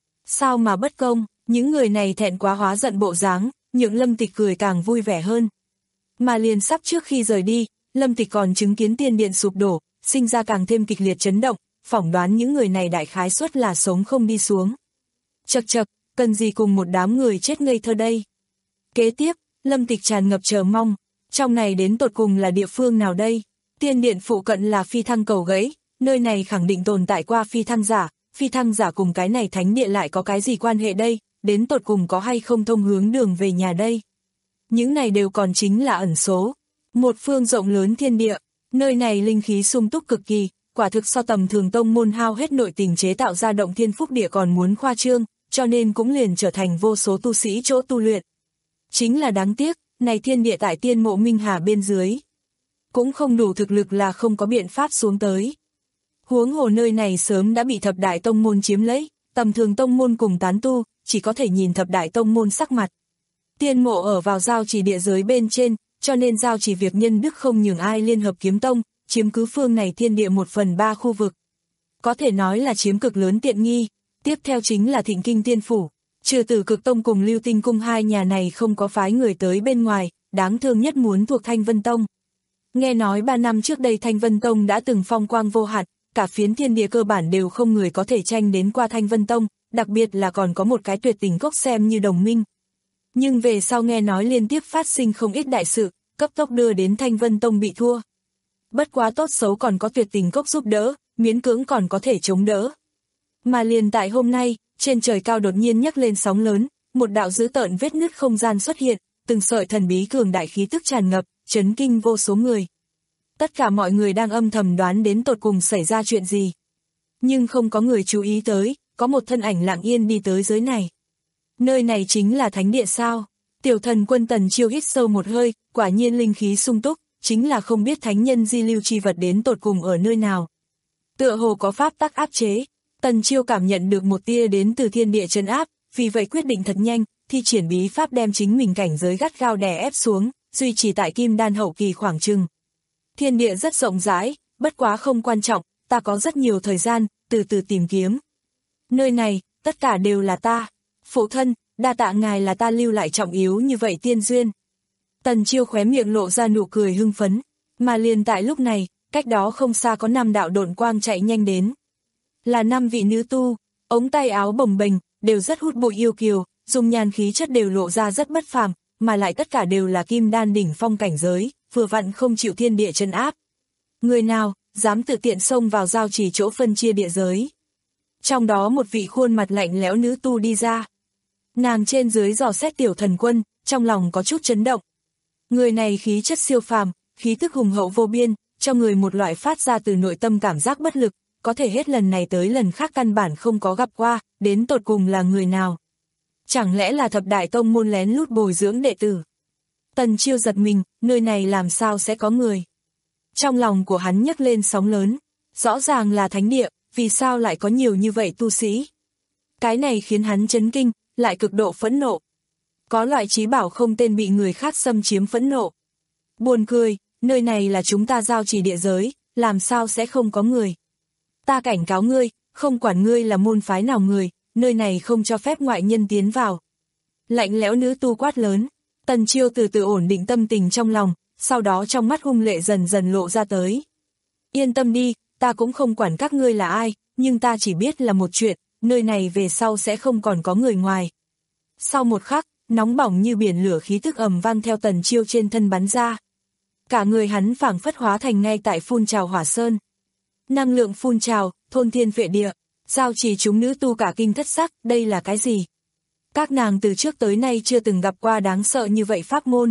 Sao mà bất công, những người này thẹn quá hóa giận bộ dáng, nhượng Lâm Tịch cười càng vui vẻ hơn. Mà liền sắp trước khi rời đi, Lâm Tịch còn chứng kiến tiên điện sụp đổ, sinh ra càng thêm kịch liệt chấn động, phỏng đoán những người này đại khái suất là sống không đi xuống. Chậc chậc, cần gì cùng một đám người chết ngây thơ đây. Kế tiếp, Lâm Tịch tràn ngập chờ mong, trong này đến tột cùng là địa phương nào đây? Tiên điện phụ cận là phi thăng cầu gãy, nơi này khẳng định tồn tại qua phi thăng giả, phi thăng giả cùng cái này thánh địa lại có cái gì quan hệ đây, đến tột cùng có hay không thông hướng đường về nhà đây. Những này đều còn chính là ẩn số. Một phương rộng lớn thiên địa, nơi này linh khí sung túc cực kỳ, quả thực so tầm thường tông môn hao hết nội tình chế tạo ra động thiên phúc địa còn muốn khoa trương, cho nên cũng liền trở thành vô số tu sĩ chỗ tu luyện. Chính là đáng tiếc, này thiên địa tại tiên mộ Minh Hà bên dưới. Cũng không đủ thực lực là không có biện pháp xuống tới. Huống hồ nơi này sớm đã bị thập đại tông môn chiếm lấy, tầm thường tông môn cùng tán tu, chỉ có thể nhìn thập đại tông môn sắc mặt. Tiên mộ ở vào giao chỉ địa giới bên trên, cho nên giao chỉ việc nhân đức không nhường ai liên hợp kiếm tông, chiếm cứ phương này thiên địa một phần ba khu vực. Có thể nói là chiếm cực lớn tiện nghi, tiếp theo chính là Thịnh Kinh Tiên Phủ. Trừ Tử Cực Tông cùng Lưu Tinh Cung hai nhà này không có phái người tới bên ngoài, đáng thương nhất muốn thuộc Thanh Vân Tông. Nghe nói ba năm trước đây Thanh Vân Tông đã từng phong quang vô hạn, cả phiến thiên địa cơ bản đều không người có thể tranh đến qua Thanh Vân Tông, đặc biệt là còn có một cái tuyệt tình cốc xem như đồng minh. Nhưng về sau nghe nói liên tiếp phát sinh không ít đại sự, cấp tốc đưa đến Thanh Vân Tông bị thua. Bất quá tốt xấu còn có tuyệt tình cốc giúp đỡ, miễn cưỡng còn có thể chống đỡ. Mà liền tại hôm nay, trên trời cao đột nhiên nhấc lên sóng lớn, một đạo dữ tợn vết nứt không gian xuất hiện, từng sợi thần bí cường đại khí tức tràn ngập, chấn kinh vô số người. Tất cả mọi người đang âm thầm đoán đến tột cùng xảy ra chuyện gì. Nhưng không có người chú ý tới, có một thân ảnh lặng yên đi tới giới này. Nơi này chính là thánh địa sao? Tiểu Thần Quân Tần Chiêu hít sâu một hơi, quả nhiên linh khí sung túc, chính là không biết thánh nhân di lưu chi vật đến tột cùng ở nơi nào. Tựa hồ có pháp tắc áp chế, Tần Chiêu cảm nhận được một tia đến từ thiên địa trấn áp, vì vậy quyết định thật nhanh, thi triển bí pháp đem chính mình cảnh giới gắt gao đè ép xuống, duy trì tại kim đan hậu kỳ khoảng chừng. Thiên địa rất rộng rãi, bất quá không quan trọng, ta có rất nhiều thời gian, từ từ tìm kiếm. Nơi này, tất cả đều là ta. Phụ thân, đa tạ ngài là ta lưu lại trọng yếu như vậy tiên duyên. Tần Chiêu khóe miệng lộ ra nụ cười hưng phấn, mà liền tại lúc này, cách đó không xa có năm đạo độn quang chạy nhanh đến. Là năm vị nữ tu, ống tay áo bồng bềnh, đều rất hút bụi yêu kiều, dùng nhan khí chất đều lộ ra rất bất phàm, mà lại tất cả đều là kim đan đỉnh phong cảnh giới, vừa vặn không chịu thiên địa trấn áp. Người nào, dám tự tiện xông vào giao chỉ chỗ phân chia địa giới. Trong đó một vị khuôn mặt lạnh lẽo nữ tu đi ra. Nàng trên dưới dò xét Tiểu Thần Quân, trong lòng có chút chấn động. Người này khí chất siêu phàm, khí tức hùng hậu vô biên, cho người một loại phát ra từ nội tâm cảm giác bất lực, có thể hết lần này tới lần khác căn bản không có gặp qua, đến tột cùng là người nào. Chẳng lẽ là thập đại tông môn lén lút bồi dưỡng đệ tử? Tần Chiêu giật mình, nơi này làm sao sẽ có người? Trong lòng của hắn nhấc lên sóng lớn, rõ ràng là thánh địa, vì sao lại có nhiều như vậy tu sĩ? Cái này khiến hắn chấn kinh, lại cực độ phẫn nộ. Có loại trí bảo không tên bị người khác xâm chiếm phẫn nộ. Buồn cười, nơi này là chúng ta giao chỉ địa giới, làm sao sẽ không có người? Ta cảnh cáo ngươi, không quản ngươi là môn phái nào người, nơi này không cho phép ngoại nhân tiến vào. Lạnh lẽo nữ tu quát lớn, Tần Chiêu từ từ ổn định tâm tình trong lòng, sau đó trong mắt hung lệ dần dần lộ ra tới. Yên tâm đi, ta cũng không quản các ngươi là ai, nhưng ta chỉ biết là một chuyện, nơi này về sau sẽ không còn có người ngoài. Sau một khắc, nóng bỏng như biển lửa khí tức ầm vang theo Tần Chiêu trên thân bắn ra. Cả người hắn phảng phất hóa thành ngay tại phun trào hỏa sơn. Năng lượng phun trào, thôn thiên vệ địa, giao chỉ chúng nữ tu cả kinh thất sắc, đây là cái gì? Các nàng từ trước tới nay chưa từng gặp qua đáng sợ như vậy pháp môn.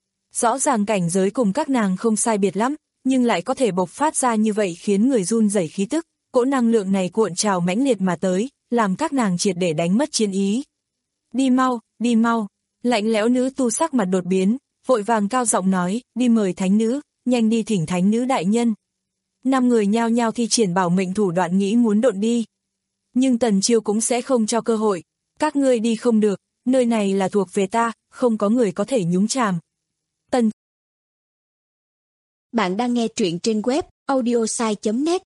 Rõ ràng cảnh giới cùng các nàng không sai biệt lắm, nhưng lại có thể bộc phát ra như vậy khiến người run rẩy khí tức, cỗ năng lượng này cuộn trào mãnh liệt mà tới, làm các nàng triệt để đánh mất chiến ý. Đi mau, đi mau, lạnh lẽo nữ tu sắc mặt đột biến, vội vàng cao giọng nói, đi mời thánh nữ, nhanh đi thỉnh thánh nữ đại nhân. Năm người nhao nhao thi triển bảo mệnh thủ đoạn nghĩ muốn độn đi. Nhưng Tần Chiêu cũng sẽ không cho cơ hội, các ngươi đi không được, nơi này là thuộc về ta, không có người có thể nhúng chàm. Tần Bạn đang nghe truyện trên web audiosai chấm net.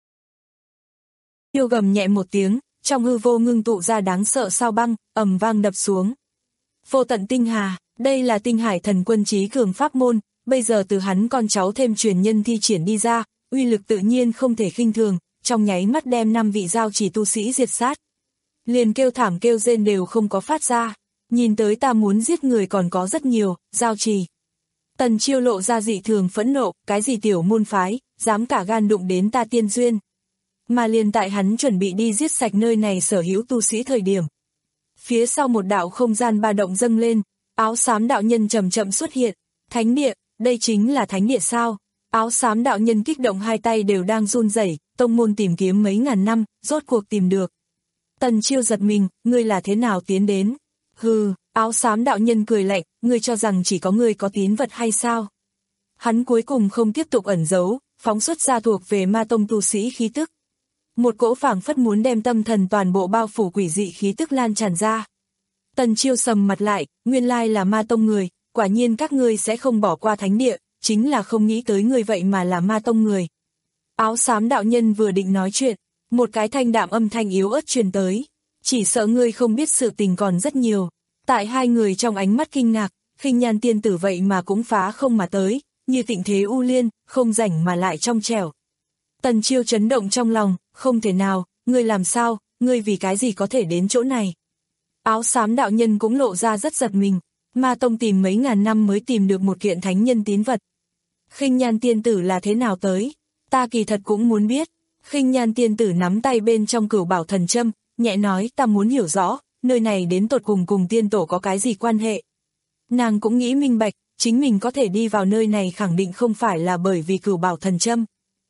Chiêu gầm nhẹ một tiếng, trong hư vô ngưng tụ ra đáng sợ sao băng, ầm vang đập xuống. Vô tận tinh hà, đây là tinh hải thần quân trí cường pháp môn, bây giờ từ hắn con cháu thêm truyền nhân thi triển đi ra, uy lực tự nhiên không thể khinh thường, trong nháy mắt đem năm vị giao chỉ tu sĩ diệt sát. Liền kêu thảm kêu rên đều không có phát ra, nhìn tới ta muốn giết người còn có rất nhiều, giao trì. Tần Chiêu lộ ra dị thường phẫn nộ, cái gì tiểu môn phái, dám cả gan đụng đến ta tiên duyên. Mà liền tại hắn chuẩn bị đi giết sạch nơi này sở hữu tu sĩ thời điểm. Phía sau một đạo không gian ba động dâng lên, áo xám đạo nhân chậm chậm xuất hiện, thánh địa, đây chính là thánh địa sao? Áo xám đạo nhân kích động hai tay đều đang run rẩy, tông môn tìm kiếm mấy ngàn năm, rốt cuộc tìm được. Tần Chiêu giật mình, ngươi là thế nào tiến đến? Hừ, áo xám đạo nhân cười lạnh, ngươi cho rằng chỉ có ngươi có tín vật hay sao? Hắn cuối cùng không tiếp tục ẩn giấu, phóng xuất ra thuộc về ma tông tu sĩ khí tức. Một cỗ phảng phất muốn đem tâm thần toàn bộ bao phủ quỷ dị khí tức lan tràn ra. Tần Chiêu sầm mặt lại, nguyên lai là ma tông người, quả nhiên các ngươi sẽ không bỏ qua thánh địa, chính là không nghĩ tới người vậy mà là ma tông người. Áo xám đạo nhân vừa định nói chuyện, một cái thanh đạm âm thanh yếu ớt truyền tới, chỉ sợ ngươi không biết sự tình còn rất nhiều. Tại hai người trong ánh mắt kinh ngạc, Khinh Nhan tiên tử vậy mà cũng phá không mà tới, như tịnh thế u liên, không rảnh mà lại trong trẻo. Tần Chiêu chấn động trong lòng, không thể nào, ngươi làm sao, ngươi vì cái gì có thể đến chỗ này. Áo xám đạo nhân cũng lộ ra rất giật mình, ma tông tìm mấy ngàn năm mới tìm được một kiện thánh nhân tín vật. Khinh Nhan tiên tử là thế nào tới, ta kỳ thật cũng muốn biết. Khinh Nhan tiên tử nắm tay bên trong cửu bảo thần châm, nhẹ nói ta muốn hiểu rõ, nơi này đến tột cùng cùng tiên tổ có cái gì quan hệ. Nàng cũng nghĩ minh bạch, chính mình có thể đi vào nơi này khẳng định không phải là bởi vì cửu bảo thần châm,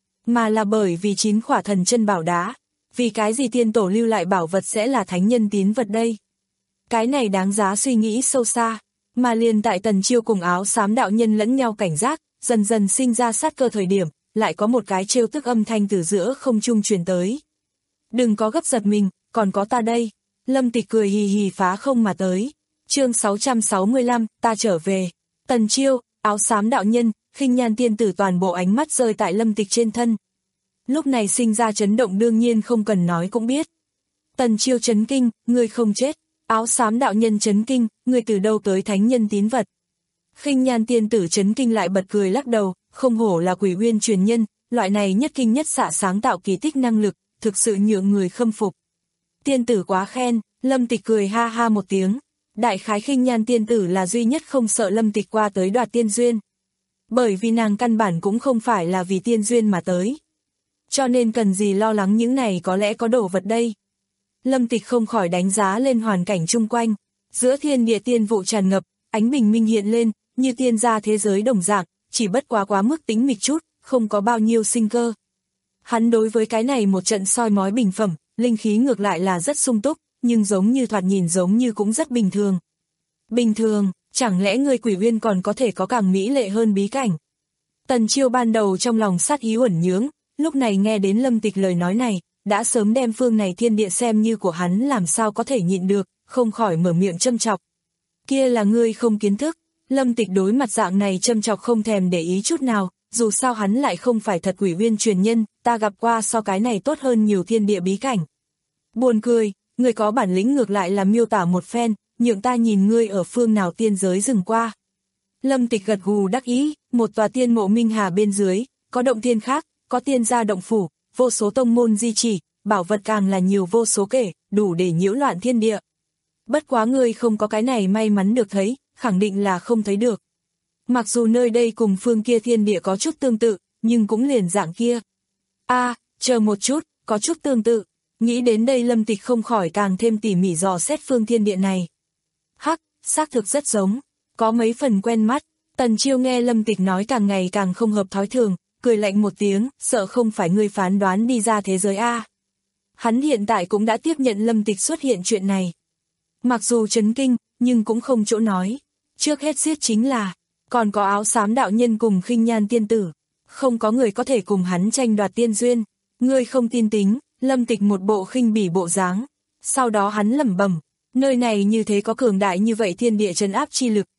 mà là bởi vì chín khỏa thần chân bảo đá. Vì cái gì tiên tổ lưu lại bảo vật sẽ là thánh nhân tín vật đây? Cái này đáng giá suy nghĩ sâu xa, mà liền tại Tần Chiêu cùng áo xám đạo nhân lẫn nhau cảnh giác, dần dần sinh ra sát cơ thời điểm, lại có một cái trêu tức âm thanh từ giữa không trung truyền tới. Đừng có gấp giật mình, còn có ta đây. Lâm Tịch cười hì hì phá không mà tới. Chương sáu trăm sáu mươi lăm, ta trở về. Tần Chiêu, áo xám đạo nhân, Khinh Nhan tiên tử toàn bộ ánh mắt rơi tại Lâm Tịch trên thân. Lúc này sinh ra chấn động đương nhiên không cần nói cũng biết. Tần Chiêu chấn kinh, ngươi không chết. Áo xám đạo nhân chấn kinh, ngươi từ đâu tới thánh nhân tín vật. Khinh Nhan tiên tử chấn kinh lại bật cười lắc đầu, không hổ là Quỷ Uyên truyền nhân, loại này nhất kinh nhất xạ sáng tạo kỳ tích năng lực, thực sự nhượng người khâm phục. Tiên tử quá khen, Lâm Tịch cười ha ha một tiếng. Đại khái Khinh Nhan tiên tử là duy nhất không sợ Lâm Tịch qua tới đoạt tiên duyên. Bởi vì nàng căn bản cũng không phải là vì tiên duyên mà tới. Cho nên cần gì lo lắng những này có lẽ có đồ vật đây. Lâm Tịch không khỏi đánh giá lên hoàn cảnh chung quanh. Giữa thiên địa tiên vụ tràn ngập, ánh bình minh hiện lên, như tiên gia thế giới đồng dạng, chỉ bất quá quá mức tĩnh mịch chút, không có bao nhiêu sinh cơ. Hắn đối với cái này một trận soi mói bình phẩm, linh khí ngược lại là rất sung túc, nhưng giống như thoạt nhìn giống như cũng rất bình thường. Bình thường, chẳng lẽ người Quỷ Uyên còn có thể có càng mỹ lệ hơn bí cảnh? Tần Chiêu ban đầu trong lòng sát ý uẩn nhướng, lúc này nghe đến Lâm Tịch lời nói này, đã sớm đem phương này thiên địa xem như của hắn làm sao có thể nhịn được, không khỏi mở miệng châm chọc. Kia là ngươi không kiến thức. Lâm Tịch đối mặt dạng này châm chọc không thèm để ý chút nào, dù sao hắn lại không phải thật Quỷ Uyên truyền nhân, ta gặp qua so cái này tốt hơn nhiều thiên địa bí cảnh. Buồn cười, người có bản lĩnh ngược lại là miêu tả một phen, nhượng ta nhìn ngươi ở phương nào tiên giới dừng qua. Lâm Tịch gật gù đắc ý, một tòa tiên mộ minh hà bên dưới, có động thiên khác, có tiên gia động phủ, vô số tông môn di chỉ, bảo vật càng là nhiều vô số kể, đủ để nhiễu loạn thiên địa. Bất quá ngươi không có cái này may mắn được thấy, khẳng định là không thấy được. Mặc dù nơi đây cùng phương kia thiên địa có chút tương tự, nhưng cũng liền dạng kia. A, à, chờ một chút, có chút tương tự. Nghĩ đến đây Lâm Tịch không khỏi càng thêm tỉ mỉ dò xét phương thiên địa này. Hắc, xác thực rất giống, có mấy phần quen mắt. Tần Chiêu nghe Lâm Tịch nói càng ngày càng không hợp thói thường, cười lạnh một tiếng, sợ không phải ngươi phán đoán đi ra thế giới A. Hắn hiện tại cũng đã tiếp nhận Lâm Tịch xuất hiện chuyện này. Mặc dù chấn kinh, nhưng cũng không chỗ nói. Trước hết giết chính là, còn có áo xám đạo nhân cùng Khinh Nhan tiên tử. Không có người có thể cùng hắn tranh đoạt tiên duyên. Ngươi không tin tính, Lâm Tịch một bộ khinh bỉ bộ dáng. Sau đó hắn lẩm bẩm, nơi này như thế có cường đại như vậy thiên địa trấn áp chi lực,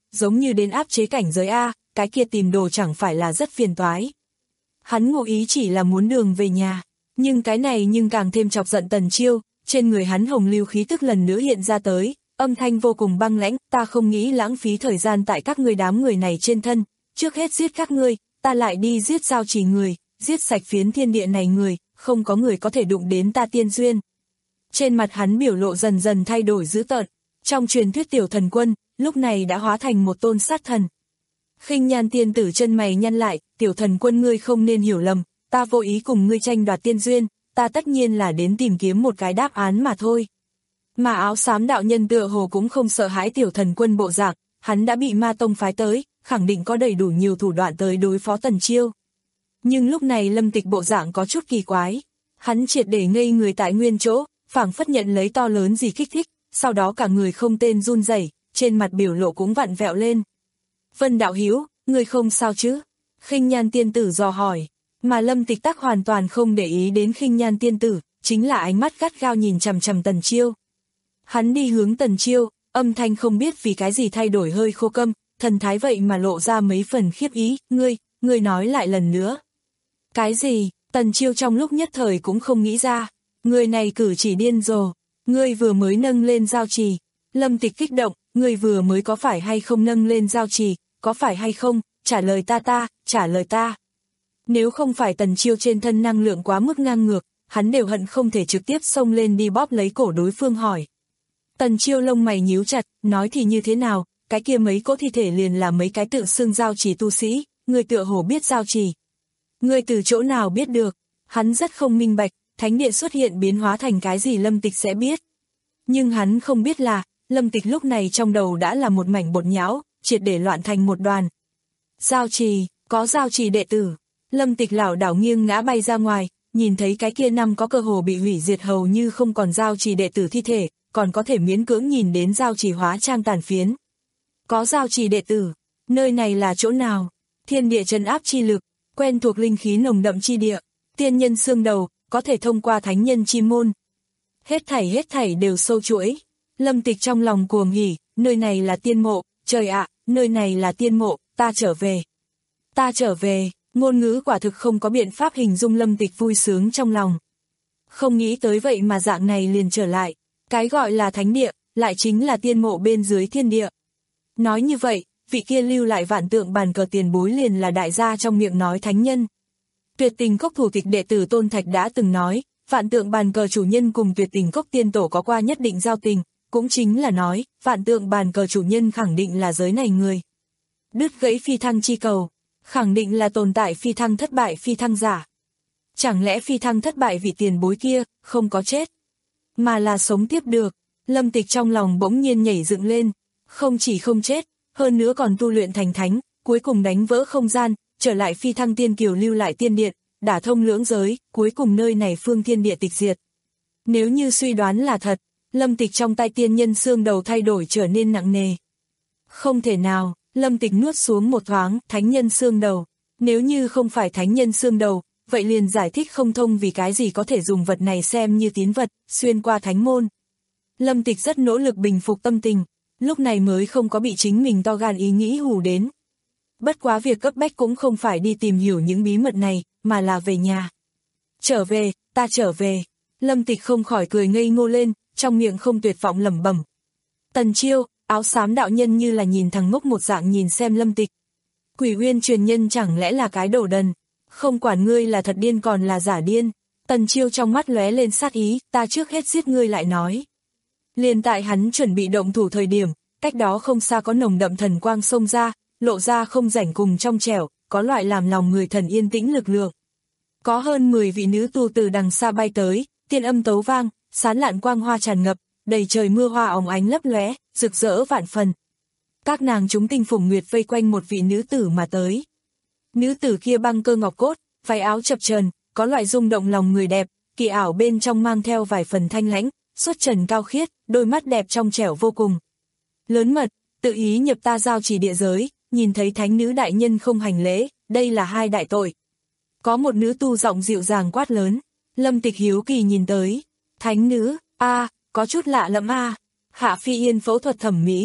giống như đến áp chế cảnh giới A, cái kia tìm đồ chẳng phải là rất phiền toái. Hắn ngụ ý chỉ là muốn đường về nhà, nhưng cái này nhưng càng thêm chọc giận Tần Chiêu, trên người hắn hồng lưu khí tức lần nữa hiện ra tới, âm thanh vô cùng băng lãnh, ta không nghĩ lãng phí thời gian tại các ngươi đám người này trên thân, trước hết giết các ngươi, ta lại đi giết Giao Chỉ người, giết sạch phiến thiên địa này người, không có người có thể đụng đến ta tiên duyên. Trên mặt hắn biểu lộ dần dần thay đổi dữ tợn, trong truyền thuyết tiểu thần quân, lúc này đã hóa thành một tôn sát thần. Khinh Nhan tiên tử chân mày nhăn lại, tiểu thần quân ngươi không nên hiểu lầm, ta vô ý cùng ngươi tranh đoạt tiên duyên, ta tất nhiên là đến tìm kiếm một cái đáp án mà thôi. Mà áo xám đạo nhân tựa hồ cũng không sợ hãi tiểu thần quân bộ dạng, hắn đã bị ma tông phái tới, khẳng định có đầy đủ nhiều thủ đoạn tới đối phó Tần Chiêu. Nhưng lúc này Lâm Tịch bộ dạng có chút kỳ quái, hắn triệt để ngây người tại nguyên chỗ, phảng phất nhận lấy to lớn gì kích thích, sau đó cả người không tên run rẩy, trên mặt biểu lộ cũng vặn vẹo lên. Vân đạo hữu, ngươi không sao chứ? Khinh Nhan tiên tử dò hỏi, mà Lâm Tịch tắc hoàn toàn không để ý đến Khinh Nhan tiên tử, chính là ánh mắt gắt gao nhìn chằm chằm Tần Chiêu. Hắn đi hướng Tần Chiêu, âm thanh không biết vì cái gì thay đổi hơi khô câm, thần thái vậy mà lộ ra mấy phần khiếp ý, ngươi, ngươi nói lại lần nữa. Cái gì? Tần Chiêu trong lúc nhất thời cũng không nghĩ ra, người này cử chỉ điên rồ, ngươi vừa mới nâng lên giao trì. Lâm Tịch kích động, ngươi vừa mới có phải hay không nâng lên giao trì, có phải hay không, trả lời ta ta, trả lời ta. Nếu không phải Tần Chiêu trên thân năng lượng quá mức ngang ngược, hắn đều hận không thể trực tiếp xông lên đi bóp lấy cổ đối phương hỏi. Tần Chiêu lông mày nhíu chặt, nói thì như thế nào, cái kia mấy cỗ thi thể liền là mấy cái tự xưng giao trì tu sĩ, ngươi tựa hồ biết giao trì. Ngươi từ chỗ nào biết được? Hắn rất không minh bạch, thánh địa xuất hiện biến hóa thành cái gì Lâm Tịch sẽ biết. Nhưng hắn không biết là, Lâm Tịch lúc này trong đầu đã là một mảnh bột nhão, triệt để loạn thành một đoàn. Giao trì, có giao trì đệ tử. Lâm Tịch lảo đảo nghiêng ngã bay ra ngoài, nhìn thấy cái kia năm có cơ hồ bị hủy diệt hầu như không còn giao trì đệ tử thi thể, còn có thể miễn cưỡng nhìn đến giao trì hóa trang tàn phiến. Có giao trì đệ tử, nơi này là chỗ nào? Thiên địa trấn áp chi lực, quen thuộc linh khí nồng đậm chi địa, tiên nhân xương đầu, có thể thông qua thánh nhân chi môn. Hết thảy hết thảy đều sâu chuỗi. Lâm Tịch trong lòng cuồng hỉ, nơi này là tiên mộ, trời ạ, nơi này là tiên mộ, ta trở về. Ta trở về, ngôn ngữ quả thực không có biện pháp hình dung Lâm Tịch vui sướng trong lòng. Không nghĩ tới vậy mà dạng này liền trở lại, cái gọi là thánh địa, lại chính là tiên mộ bên dưới thiên địa. Nói như vậy, vị kia lưu lại vạn tượng bàn cờ tiền bối liền là đại gia trong miệng nói thánh nhân. Tuyệt Tình Cốc thủ tịch đệ tử Tôn Thạch đã từng nói, vạn tượng bàn cờ chủ nhân cùng Tuyệt Tình Cốc tiên tổ có qua nhất định giao tình, cũng chính là nói, vạn tượng bàn cờ chủ nhân khẳng định là giới này người. Đứt gãy phi thăng chi cầu, khẳng định là tồn tại phi thăng thất bại phi thăng giả. Chẳng lẽ phi thăng thất bại vị tiền bối kia, không có chết, mà là sống tiếp được. Lâm Tịch trong lòng bỗng nhiên nhảy dựng lên, không chỉ không chết, hơn nữa còn tu luyện thành thánh, cuối cùng đánh vỡ không gian, trở lại phi thăng tiên kiều lưu lại tiên điện, đả thông lưỡng giới, cuối cùng nơi này phương thiên địa tịch diệt. Nếu như suy đoán là thật, Lâm Tịch trong tay tiên nhân xương đầu thay đổi trở nên nặng nề. Không thể nào, Lâm Tịch nuốt xuống một thoáng, thánh nhân xương đầu. Nếu như không phải thánh nhân xương đầu, vậy liền giải thích không thông vì cái gì có thể dùng vật này xem như tín vật, xuyên qua thánh môn. Lâm Tịch rất nỗ lực bình phục tâm tình, lúc này mới không có bị chính mình to gan ý nghĩ hù đến. Bất quá việc cấp bách cũng không phải đi tìm hiểu những bí mật này, mà là về nhà. Trở về, ta trở về. Lâm Tịch không khỏi cười ngây ngô lên, trong miệng không tuyệt vọng lẩm bẩm. Tần Chiêu, áo xám đạo nhân như là nhìn thằng ngốc một dạng nhìn xem Lâm Tịch. Quỷ Uyên truyền nhân chẳng lẽ là cái đồ đần, không quản ngươi là thật điên còn là giả điên. Tần Chiêu trong mắt lóe lên sát ý, ta trước hết giết ngươi lại nói. Liền tại hắn chuẩn bị động thủ thời điểm, cách đó không xa có nồng đậm thần quang xông ra, lộ ra không rảnh cùng trong trẻo, có loại làm lòng người thần yên tĩnh lực lượng. Có hơn mười vị nữ tu từ đằng xa bay tới, tiên âm tấu vang, sán lạn quang hoa tràn ngập, đầy trời mưa hoa óng ánh lấp lóe, rực rỡ vạn phần. Các nàng chúng tinh phùng nguyệt vây quanh một vị nữ tử mà tới. Nữ tử kia băng cơ ngọc cốt, váy áo chập chờn, có loại rung động lòng người đẹp, kỳ ảo bên trong mang theo vài phần thanh lãnh, xuất trần cao khiết, đôi mắt đẹp trong trẻo vô cùng. Lớn mật, tự ý nhập ta giao chỉ địa giới, nhìn thấy thánh nữ đại nhân không hành lễ, đây là hai đại tội. Có một nữ tu giọng dịu dàng quát lớn, Lâm Tịch hiếu kỳ nhìn tới, thánh nữ, a, có chút lạ lẫm a, Hạ Phi Yên phẫu thuật thẩm mỹ,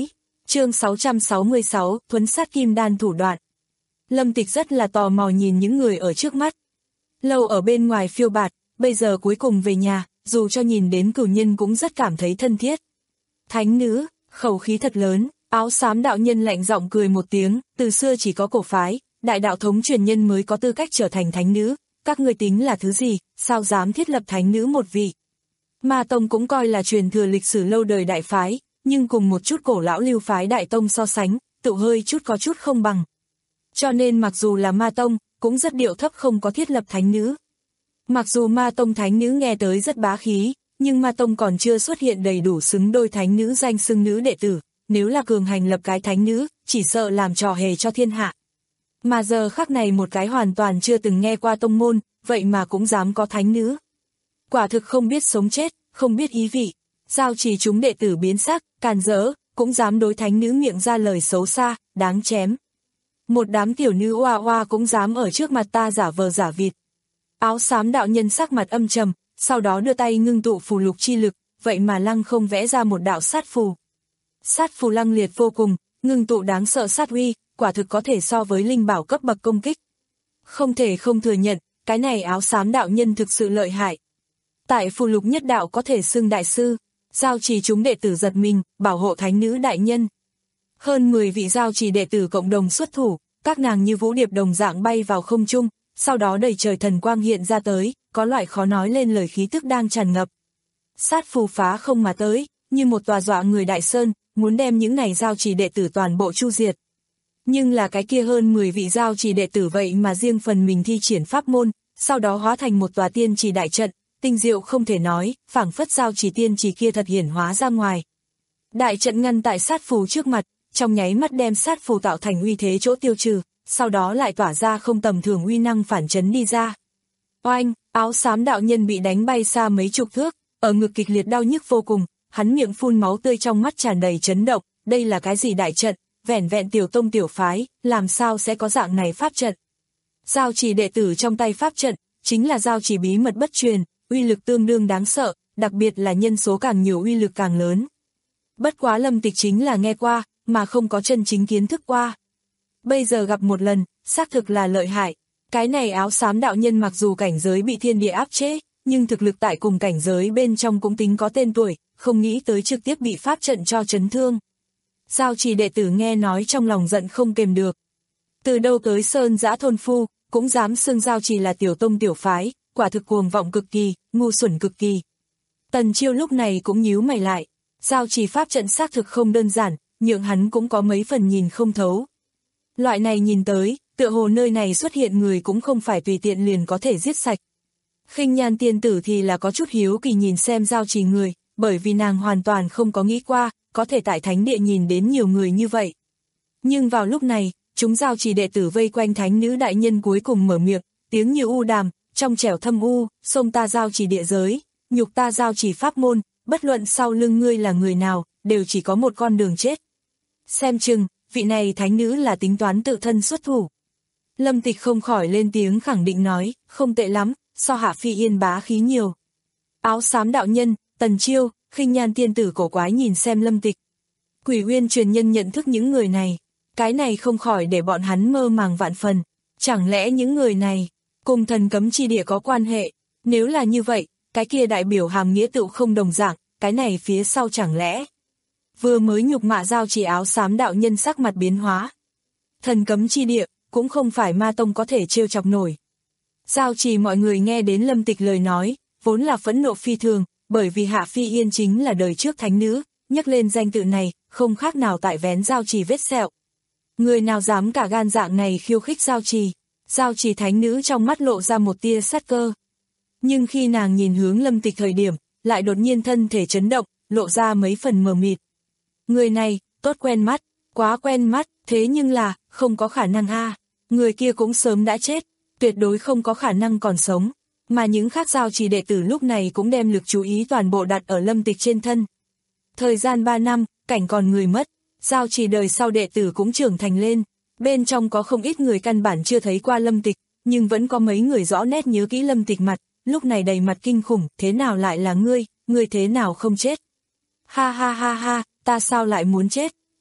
Chương sáu trăm sáu mươi sáu, thuấn sát kim đan thủ đoạn. Lâm Tịch rất là tò mò nhìn những người ở trước mắt. Lâu ở bên ngoài phiêu bạt, bây giờ cuối cùng về nhà, dù cho nhìn đến cửu nhân cũng rất cảm thấy thân thiết. Thánh nữ, khẩu khí thật lớn, áo xám đạo nhân lạnh giọng cười một tiếng, từ xưa chỉ có cổ phái, đại đạo thống truyền nhân mới có tư cách trở thành thánh nữ, các ngươi tính là thứ gì, sao dám thiết lập thánh nữ một vị. Ma tông cũng coi là truyền thừa lịch sử lâu đời đại phái, nhưng cùng một chút cổ lão lưu phái đại tông so sánh, tự hơi chút có chút không bằng. Cho nên mặc dù là ma tông, cũng rất điệu thấp không có thiết lập thánh nữ. Mặc dù ma tông thánh nữ nghe tới rất bá khí, nhưng ma tông còn chưa xuất hiện đầy đủ xứng đôi thánh nữ danh xưng nữ đệ tử, nếu là cường hành lập cái thánh nữ, chỉ sợ làm trò hề cho thiên hạ. Mà giờ khắc này một cái hoàn toàn chưa từng nghe qua tông môn, vậy mà cũng dám có thánh nữ. Quả thực không biết sống chết, không biết ý vị. Giao chỉ chúng đệ tử biến sắc, càn rỡ, cũng dám đối thánh nữ miệng ra lời xấu xa, đáng chém. Một đám tiểu nữ oa oa cũng dám ở trước mặt ta giả vờ giả vịt. Áo xám đạo nhân sắc mặt âm trầm, sau đó đưa tay ngưng tụ phù lục chi lực, vậy mà lăng không vẽ ra một đạo sát phù. Sát phù lăng liệt vô cùng, ngưng tụ đáng sợ sát uy, quả thực có thể so với linh bảo cấp bậc công kích. Không thể không thừa nhận, cái này áo xám đạo nhân thực sự lợi hại. Tại phù lục nhất đạo có thể xưng đại sư, giao trì chúng đệ tử giật mình, bảo hộ thánh nữ đại nhân. Hơn mười vị giao trì đệ tử cộng đồng xuất thủ, các nàng như vũ điệp đồng dạng bay vào không trung, sau đó đầy trời thần quang hiện ra tới, có loại khó nói lên lời khí tức đang tràn ngập. Sát phù phá không mà tới, như một tòa dọa người đại sơn, muốn đem những này giao trì đệ tử toàn bộ chu diệt. Nhưng là cái kia hơn mười vị giao trì đệ tử vậy mà riêng phần mình thi triển pháp môn, sau đó hóa thành một tòa tiên trì đại trận, tinh diệu không thể nói, phảng phất giao trì tiên trì kia thật hiển hóa ra ngoài. Đại trận ngăn tại sát phù trước mặt, trong nháy mắt đem sát phù tạo thành uy thế chỗ tiêu trừ, sau đó lại tỏa ra không tầm thường uy năng phản chấn đi ra. Oanh, áo xám đạo nhân bị đánh bay xa mấy chục thước, ở ngực kịch liệt đau nhức vô cùng, hắn miệng phun máu tươi trong mắt tràn đầy chấn động, đây là cái gì đại trận, vẻn vẹn tiểu tông tiểu phái, làm sao sẽ có dạng này pháp trận. Giao trì đệ tử trong tay pháp trận, chính là giao trì bí mật bất truyền, uy lực tương đương đáng sợ, đặc biệt là nhân số càng nhiều uy lực càng lớn. Bất quá Lâm Tịch chính là nghe qua, mà không có chân chính kiến thức qua. Bây giờ gặp một lần, xác thực là lợi hại. Cái này áo xám đạo nhân mặc dù cảnh giới bị thiên địa áp chế, nhưng thực lực tại cùng cảnh giới bên trong cũng tính có tên tuổi, không nghĩ tới trực tiếp bị pháp trận cho chấn thương. Giao trì đệ tử nghe nói trong lòng giận không kềm được. Từ đâu tới sơn dã thôn phu, cũng dám xưng giao trì là tiểu tông tiểu phái, quả thực cuồng vọng cực kỳ, ngu xuẩn cực kỳ. Tần Chiêu lúc này cũng nhíu mày lại, giao trì pháp trận xác thực không đơn giản, nhượng hắn cũng có mấy phần nhìn không thấu. Loại này nhìn tới, tựa hồ nơi này xuất hiện người cũng không phải tùy tiện liền có thể giết sạch. Khinh Nhan tiên tử thì là có chút hiếu kỳ nhìn xem giao trì người, bởi vì nàng hoàn toàn không có nghĩ qua, có thể tại thánh địa nhìn đến nhiều người như vậy. Nhưng vào lúc này, chúng giao trì đệ tử vây quanh thánh nữ đại nhân cuối cùng mở miệng, tiếng như u đàm, trong trẻo thâm u, xông ta giao trì địa giới, nhục ta giao trì pháp môn, bất luận sau lưng ngươi là người nào, đều chỉ có một con đường chết. Xem chừng, vị này thánh nữ là tính toán tự thân xuất thủ. Lâm Tịch không khỏi lên tiếng khẳng định nói, không tệ lắm, so Hạ Phi Yên bá khí nhiều. Áo xám đạo nhân, Tần Chiêu, Khinh Nhan tiên tử cổ quái nhìn xem Lâm Tịch. Quỷ Uyên truyền nhân nhận thức những người này, cái này không khỏi để bọn hắn mơ màng vạn phần. Chẳng lẽ những người này cùng thần cấm chi địa có quan hệ? Nếu là như vậy, cái kia đại biểu hàm nghĩa tựu không đồng dạng, cái này phía sau chẳng lẽ vừa mới nhục mạ giao trì áo xám đạo nhân sắc mặt biến hóa. Thần cấm chi địa, cũng không phải ma tông có thể trêu chọc nổi. Giao trì mọi người nghe đến Lâm Tịch lời nói, vốn là phẫn nộ phi thường, bởi vì Hạ Phi Yên chính là đời trước thánh nữ, nhắc lên danh tự này, không khác nào tại vén giao trì vết sẹo. Người nào dám cả gan dạng này khiêu khích giao trì, giao trì thánh nữ trong mắt lộ ra một tia sát cơ. Nhưng khi nàng nhìn hướng Lâm Tịch thời điểm, lại đột nhiên thân thể chấn động, lộ ra mấy phần mờ mịt. Người này, tốt quen mắt, quá quen mắt, thế nhưng là, không có khả năng a, người kia cũng sớm đã chết, tuyệt đối không có khả năng còn sống. Mà những khác giao trì đệ tử lúc này cũng đem lực chú ý toàn bộ đặt ở Lâm Tịch trên thân. Thời gian ba năm, cảnh còn người mất, giao trì đời sau đệ tử cũng trưởng thành lên, bên trong có không ít người căn bản chưa thấy qua Lâm Tịch, nhưng vẫn có mấy người rõ nét nhớ kỹ Lâm Tịch mặt, lúc này đầy mặt kinh khủng, thế nào lại là ngươi, ngươi thế nào không chết? Ha ha ha ha, ta sao lại muốn chết?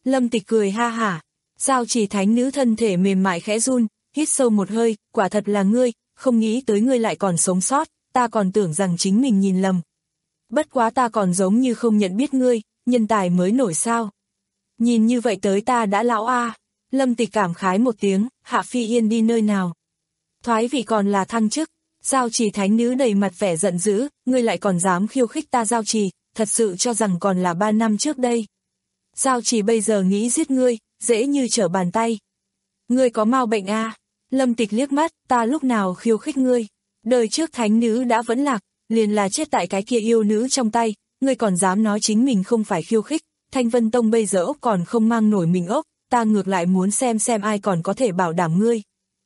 Lâm Tịch cười ha hả. Giao Chỉ thánh nữ thân thể mềm mại khẽ run, hít sâu một hơi, quả thật là ngươi, không nghĩ tới ngươi lại còn sống sót, ta còn tưởng rằng chính mình nhìn lầm. Bất quá ta còn giống như không nhận biết ngươi, nhân tài mới nổi sao. Nhìn như vậy tới ta đã lão a. Lâm Tịch cảm khái một tiếng, Hạ Phi Yên đi nơi nào? Thoái vị còn là thăng chức. Giao Chỉ thánh nữ đầy mặt vẻ giận dữ, ngươi lại còn dám khiêu khích ta Giao Chỉ, thật sự cho rằng còn là ba năm trước đây. Giao Chỉ bây giờ nghĩ giết ngươi, dễ như trở bàn tay. Ngươi có mau bệnh a? À? Lâm Tịch liếc mắt, ta lúc nào khiêu khích ngươi? Đời trước thánh nữ đã vẫn lạc, liền là chết tại cái kia yêu nữ trong tay, ngươi còn dám nói chính mình không phải khiêu khích, Thanh Vân Tông bây giờ ốc còn không mang nổi mình ốc, ta ngược lại muốn xem xem ai còn có thể bảo đảm ngươi.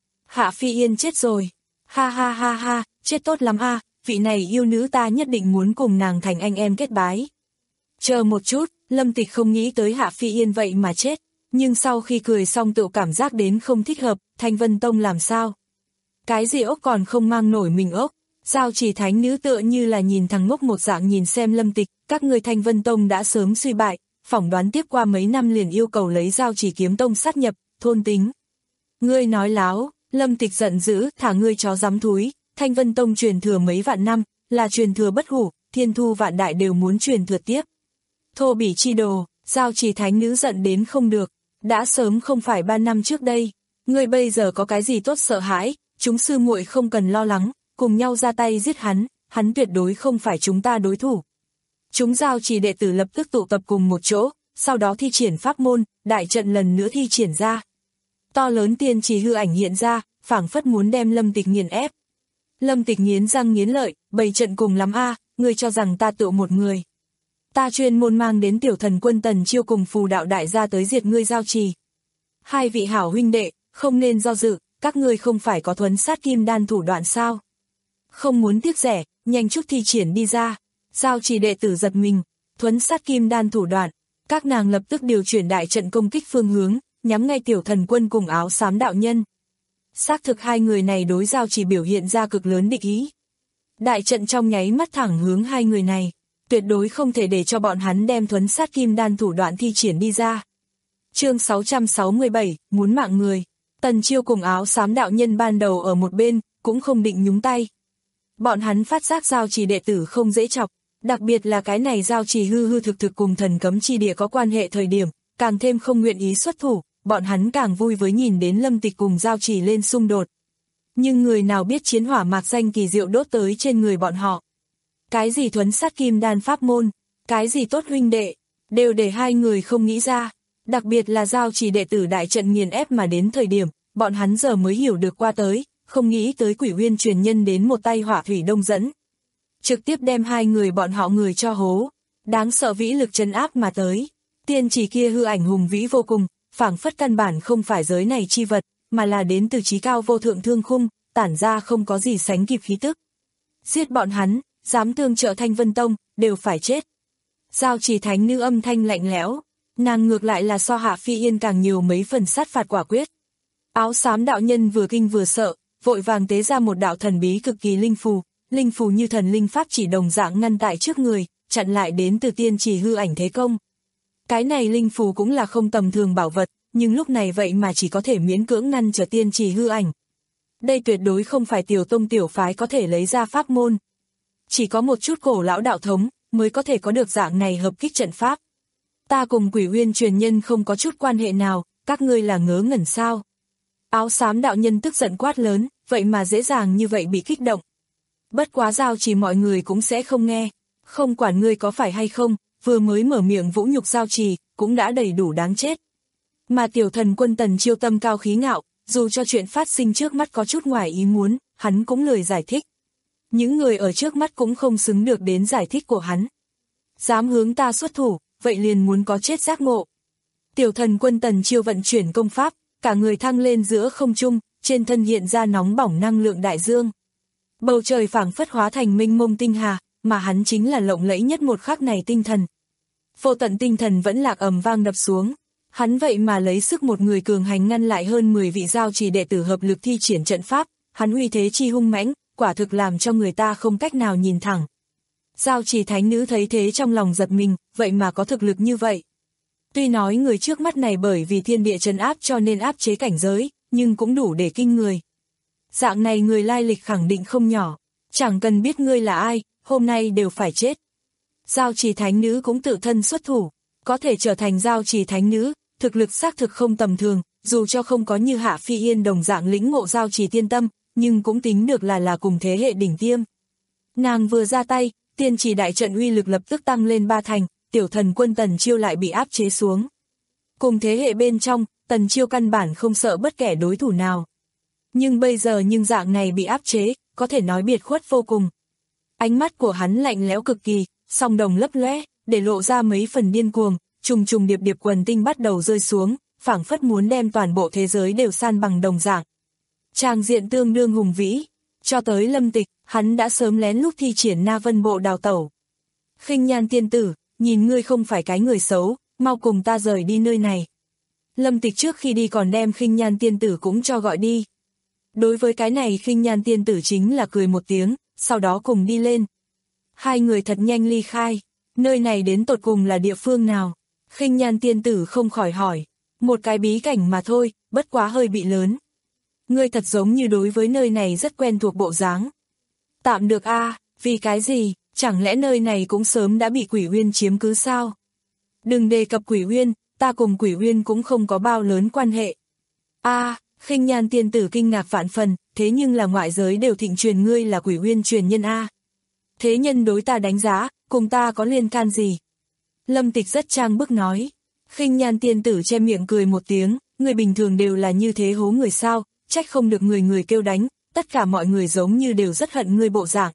Hạ Phi Yên chết rồi. Ha ha ha ha, chết tốt lắm a, vị này yêu nữ ta nhất định muốn cùng nàng thành anh em kết bái. Chờ một chút, Lâm Tịch không nghĩ tới Hạ Phi Yên vậy mà chết, nhưng sau khi cười xong tự cảm giác đến không thích hợp, Thanh Vân Tông làm sao? Cái gì ốc còn không mang nổi mình ốc? Giao Chỉ thánh nữ tựa như là nhìn thằng ngốc một dạng nhìn xem Lâm Tịch, các người Thanh Vân Tông đã sớm suy bại, phỏng đoán tiếp qua mấy năm liền yêu cầu lấy Giao Chỉ kiếm tông sát nhập, thôn tính. Ngươi nói láo. Lâm Tịch giận dữ, thả ngươi chó dám thúi, Thanh Vân Tông truyền thừa mấy vạn năm, là truyền thừa bất hủ, thiên thu vạn đại đều muốn truyền thừa tiếp. Thô bỉ chi đồ, Giao Chỉ thánh nữ giận đến không được, đã sớm không phải ba năm trước đây, ngươi bây giờ có cái gì tốt sợ hãi, chúng sư muội không cần lo lắng, cùng nhau ra tay giết hắn, hắn tuyệt đối không phải chúng ta đối thủ. Chúng Giao Chỉ đệ tử lập tức tụ tập cùng một chỗ, sau đó thi triển pháp môn, đại trận lần nữa thi triển ra. To lớn tiên trì hư ảnh hiện ra, phảng phất muốn đem Lâm Tịch nghiền ép. Lâm Tịch nghiến răng nghiến lợi, bày trận cùng lắm a, ngươi cho rằng ta tự một người. Ta chuyên môn mang đến tiểu thần quân Tần Chiêu cùng phù đạo đại gia tới diệt ngươi Giao Trì. Hai vị hảo huynh đệ, không nên do dự, các ngươi không phải có thuấn sát kim đan thủ đoạn sao? Không muốn tiếc rẻ, nhanh chút thi triển đi ra. Giao Trì đệ tử giật mình, thuấn sát kim đan thủ đoạn, các nàng lập tức điều chuyển đại trận công kích phương hướng, nhắm ngay tiểu thần quân cùng áo xám đạo nhân. Xác thực hai người này đối Giao Chỉ biểu hiện ra cực lớn địch ý. Đại trận trong nháy mắt thẳng hướng hai người này, tuyệt đối không thể để cho bọn hắn đem thuấn sát kim đan thủ đoạn thi triển đi ra. Chương sáu trăm sáu mươi bảy, muốn mạng người. Tần Chiêu cùng áo xám đạo nhân ban đầu ở một bên, cũng không định nhúng tay. Bọn hắn phát giác Giao Chỉ đệ tử không dễ chọc, đặc biệt là cái này Giao Chỉ hư hư thực thực cùng thần cấm chi địa có quan hệ thời điểm, càng thêm không nguyện ý xuất thủ, bọn hắn càng vui với nhìn đến Lâm Tịch cùng Giao Chỉ lên xung đột. Nhưng người nào biết chiến hỏa mạc danh kỳ diệu đốt tới trên người bọn họ. Cái gì thuấn sát kim đan pháp môn, cái gì tốt huynh đệ, đều để hai người không nghĩ ra. Đặc biệt là Giao Chỉ đệ tử đại trận nghiền ép mà đến thời điểm, bọn hắn giờ mới hiểu được qua tới, không nghĩ tới Quỷ Uyên truyền nhân đến một tay hỏa thủy đông dẫn. Trực tiếp đem hai người bọn họ người cho hố, đáng sợ vĩ lực trấn áp mà tới. Tiên chỉ kia hư ảnh hùng vĩ vô cùng, phảng phất căn bản không phải giới này chi vật, mà là đến từ trí cao vô thượng thương khung, tản ra không có gì sánh kịp khí tức. Giết bọn hắn, dám tương trợ Thanh Vân Tông, đều phải chết. Giao Chỉ thánh nữ âm thanh lạnh lẽo, nàng ngược lại là so Hạ Phi Yên càng nhiều mấy phần sát phạt quả quyết. Áo xám đạo nhân vừa kinh vừa sợ, vội vàng tế ra một đạo thần bí cực kỳ linh phù, linh phù như thần linh pháp chỉ đồng dạng ngăn tại trước người, chặn lại đến từ tiên chỉ hư ảnh thế công. Cái này linh phù cũng là không tầm thường bảo vật, nhưng lúc này vậy mà chỉ có thể miễn cưỡng ngăn trở tiên chỉ hư ảnh. Đây tuyệt đối không phải tiểu tông tiểu phái có thể lấy ra pháp môn. Chỉ có một chút cổ lão đạo thống mới có thể có được dạng này hợp kích trận pháp. Ta cùng Quỷ Uyên truyền nhân không có chút quan hệ nào, các ngươi là ngớ ngẩn sao? Áo xám đạo nhân tức giận quát lớn, vậy mà dễ dàng như vậy bị kích động. Bất quá Giao Chỉ mọi người cũng sẽ không nghe, không quản ngươi có phải hay không, vừa mới mở miệng vũ nhục Giao Chỉ, cũng đã đầy đủ đáng chết. Mà tiểu thần quân Tần Chiêu tâm cao khí ngạo, dù cho chuyện phát sinh trước mắt có chút ngoài ý muốn, hắn cũng lười giải thích. Những người ở trước mắt cũng không xứng được đến giải thích của hắn. Dám hướng ta xuất thủ, vậy liền muốn có chết giác ngộ. Tiểu thần quân Tần Chiêu vận chuyển công pháp, cả người thăng lên giữa không trung, trên thân hiện ra nóng bỏng năng lượng đại dương. Bầu trời phảng phất hóa thành mênh mông tinh hà, mà hắn chính là lộng lẫy nhất một khắc này tinh thần. Vô tận tinh thần vẫn lạc ầm vang đập xuống. Hắn vậy mà lấy sức một người cường hành ngăn lại hơn mười vị Giao Chỉ đệ tử hợp lực thi triển trận pháp, hắn uy thế chi hung mãnh, quả thực làm cho người ta không cách nào nhìn thẳng. Giao Chỉ thánh nữ thấy thế trong lòng giật mình, vậy mà có thực lực như vậy. Tuy nói người trước mắt này bởi vì thiên địa trấn áp cho nên áp chế cảnh giới, nhưng cũng đủ để kinh người. Dạng này người lai lịch khẳng định không nhỏ, chẳng cần biết ngươi là ai, hôm nay đều phải chết. Giao trì thánh nữ cũng tự thân xuất thủ, có thể trở thành giao trì thánh nữ, thực lực xác thực không tầm thường, dù cho không có như Hạ Phi Yên đồng dạng lĩnh ngộ giao trì tiên tâm, nhưng cũng tính được là là cùng thế hệ đỉnh tiêm. Nàng vừa ra tay, tiên trì đại trận uy lực lập tức tăng lên ba thành, tiểu thần quân Tần Chiêu lại bị áp chế xuống. Cùng thế hệ bên trong, Tần Chiêu căn bản không sợ bất kể đối thủ nào. Nhưng bây giờ nhưng dạng này bị áp chế, có thể nói biệt khuất vô cùng. Ánh mắt của hắn lạnh lẽo cực kỳ, song đồng lấp lóe, để lộ ra mấy phần điên cuồng, trùng trùng điệp điệp quần tinh bắt đầu rơi xuống, phảng phất muốn đem toàn bộ thế giới đều san bằng đồng dạng. Tràng diện tương đương hùng vĩ, cho tới Lâm Tịch, hắn đã sớm lén lút thi triển Na Vân Bộ đào tẩu. Khinh Nhan tiên tử, nhìn ngươi không phải cái người xấu, mau cùng ta rời đi nơi này. Lâm Tịch trước khi đi còn đem Khinh Nhan tiên tử cũng cho gọi đi. Đối với cái này Khinh Nhan tiên tử chính là cười một tiếng, sau đó cùng đi lên. Hai người thật nhanh ly khai, nơi này đến tột cùng là địa phương nào? Khinh Nhan tiên tử không khỏi hỏi, một cái bí cảnh mà thôi, bất quá hơi bị lớn. Ngươi thật giống như đối với nơi này rất quen thuộc bộ dáng. Tạm được a, à, vì cái gì, chẳng lẽ nơi này cũng sớm đã bị Quỷ Uyên chiếm cứ sao? Đừng đề cập Quỷ Uyên, ta cùng Quỷ Uyên cũng không có bao lớn quan hệ. A, à, Khinh Nhan tiên tử kinh ngạc vạn phần, thế nhưng là ngoại giới đều thịnh truyền ngươi là Quỷ Uyên truyền nhân a. À. Thế nhân đối ta đánh giá, cùng ta có liên can gì? Lâm Tịch rất trang bức nói. Khinh Nhan tiên tử che miệng cười một tiếng, người bình thường đều là như thế hố người sao, trách không được người người kêu đánh, tất cả mọi người giống như đều rất hận ngươi bộ dạng.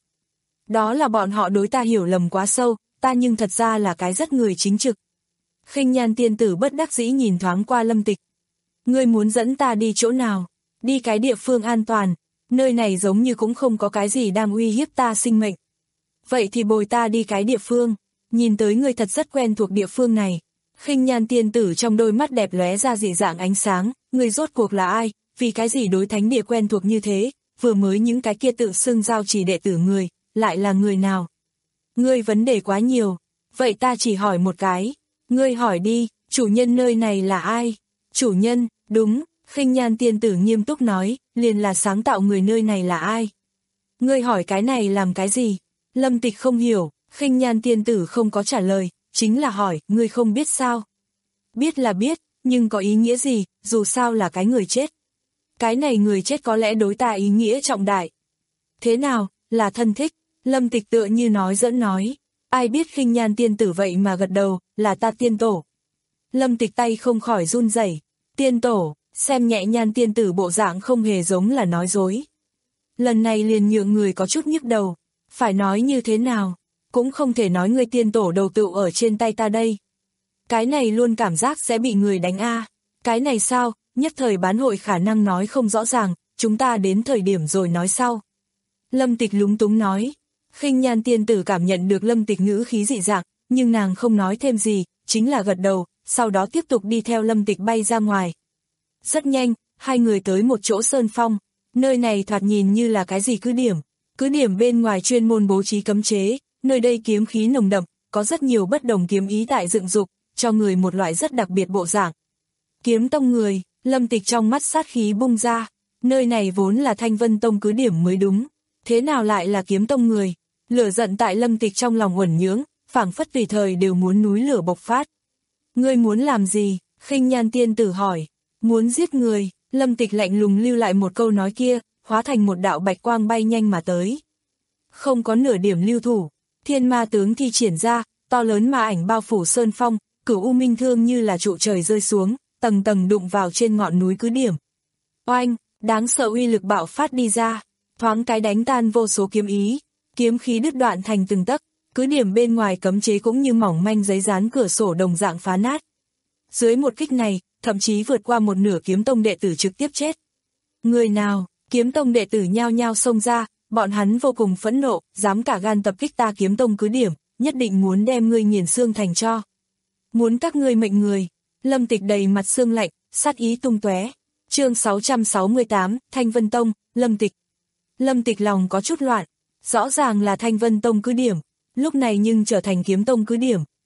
Đó là bọn họ đối ta hiểu lầm quá sâu, ta nhưng thật ra là cái rất người chính trực. Khinh Nhan tiên tử bất đắc dĩ nhìn thoáng qua Lâm Tịch. Ngươi muốn dẫn ta đi chỗ nào? Đi cái địa phương an toàn, nơi này giống như cũng không có cái gì đang uy hiếp ta sinh mệnh. Vậy thì bồi ta đi cái địa phương, nhìn tới ngươi thật rất quen thuộc địa phương này. Khinh Nhan tiên tử trong đôi mắt đẹp lóe ra dị dạng ánh sáng, ngươi rốt cuộc là ai, vì cái gì đối thánh địa quen thuộc như thế, vừa mới những cái kia tự xưng giao chỉ đệ tử người, lại là người nào? Ngươi vấn đề quá nhiều, vậy ta chỉ hỏi một cái, ngươi hỏi đi, chủ nhân nơi này là ai? Chủ nhân, đúng, Khinh Nhan tiên tử nghiêm túc nói, liền là sáng tạo người nơi này là ai? Ngươi hỏi cái này làm cái gì? Lâm Tịch không hiểu, Khinh Nhan tiên tử không có trả lời, chính là hỏi, ngươi không biết sao? Biết là biết, nhưng có ý nghĩa gì, dù sao là cái người chết. Cái này người chết có lẽ đối ta ý nghĩa trọng đại. Thế nào, là thân thích? Lâm Tịch tựa như nói dẫn nói, ai biết Khinh Nhan tiên tử vậy mà gật đầu, là ta tiên tổ. Lâm Tịch tay không khỏi run rẩy, tiên tổ, xem nhẹ Nhan tiên tử bộ dạng không hề giống là nói dối. Lần này liền nhượng người có chút nhức đầu, phải nói như thế nào, cũng không thể nói người tiên tổ đầu tựu ở trên tay ta đây. Cái này luôn cảm giác sẽ bị người đánh a. Cái này sao, nhất thời bán hội khả năng nói không rõ ràng, chúng ta đến thời điểm rồi nói sau. Lâm Tịch lúng túng nói. Khinh Nhan tiên tử cảm nhận được Lâm Tịch ngữ khí dị dạng, nhưng nàng không nói thêm gì, chính là gật đầu, sau đó tiếp tục đi theo Lâm Tịch bay ra ngoài. Rất nhanh, hai người tới một chỗ sơn phong, nơi này thoạt nhìn như là cái gì cứ điểm, cứ điểm bên ngoài chuyên môn bố trí cấm chế, nơi đây kiếm khí nồng đậm, có rất nhiều bất đồng kiếm ý tại dựng dục, cho người một loại rất đặc biệt bộ dạng. Kiếm tông người, Lâm Tịch trong mắt sát khí bung ra, nơi này vốn là Thanh Vân Tông cứ điểm mới đúng, thế nào lại là kiếm tông người? Lửa giận tại Lâm Tịch trong lòng uẩn nhưỡng, phảng phất tùy thời đều muốn núi lửa bộc phát. Ngươi muốn làm gì? Khinh Nhan tiên tử hỏi. Muốn giết người, Lâm Tịch lạnh lùng lưu lại một câu nói kia, hóa thành một đạo bạch quang bay nhanh mà tới. Không có nửa điểm lưu thủ, thiên ma tướng thi triển ra, to lớn ma ảnh bao phủ sơn phong, Cửu U Minh Thương như là trụ trời rơi xuống, tầng tầng đụng vào trên ngọn núi cứ điểm. Oanh, đáng sợ uy lực bạo phát đi ra, thoáng cái đánh tan vô số kiếm ý, kiếm khí đứt đoạn thành từng tấc, cứ điểm bên ngoài cấm chế cũng như mỏng manh giấy dán cửa sổ đồng dạng phá nát. Dưới một kích này, thậm chí vượt qua một nửa kiếm tông đệ tử trực tiếp chết. Người nào? Kiếm tông đệ tử nhao nhao xông ra, bọn hắn vô cùng phẫn nộ, dám cả gan tập kích ta kiếm tông cứ điểm, nhất định muốn đem ngươi nghiền xương thành tro. Muốn các ngươi mệnh người. Lâm Tịch đầy mặt xương lạnh, sát ý tung tóe. Chương sáu trăm sáu mươi tám, Thanh Vân Tông, Lâm Tịch. Lâm Tịch lòng có chút loạn, rõ ràng là Thanh Vân Tông cứ điểm, lúc này nhưng trở thành kiếm tông cứ điểm,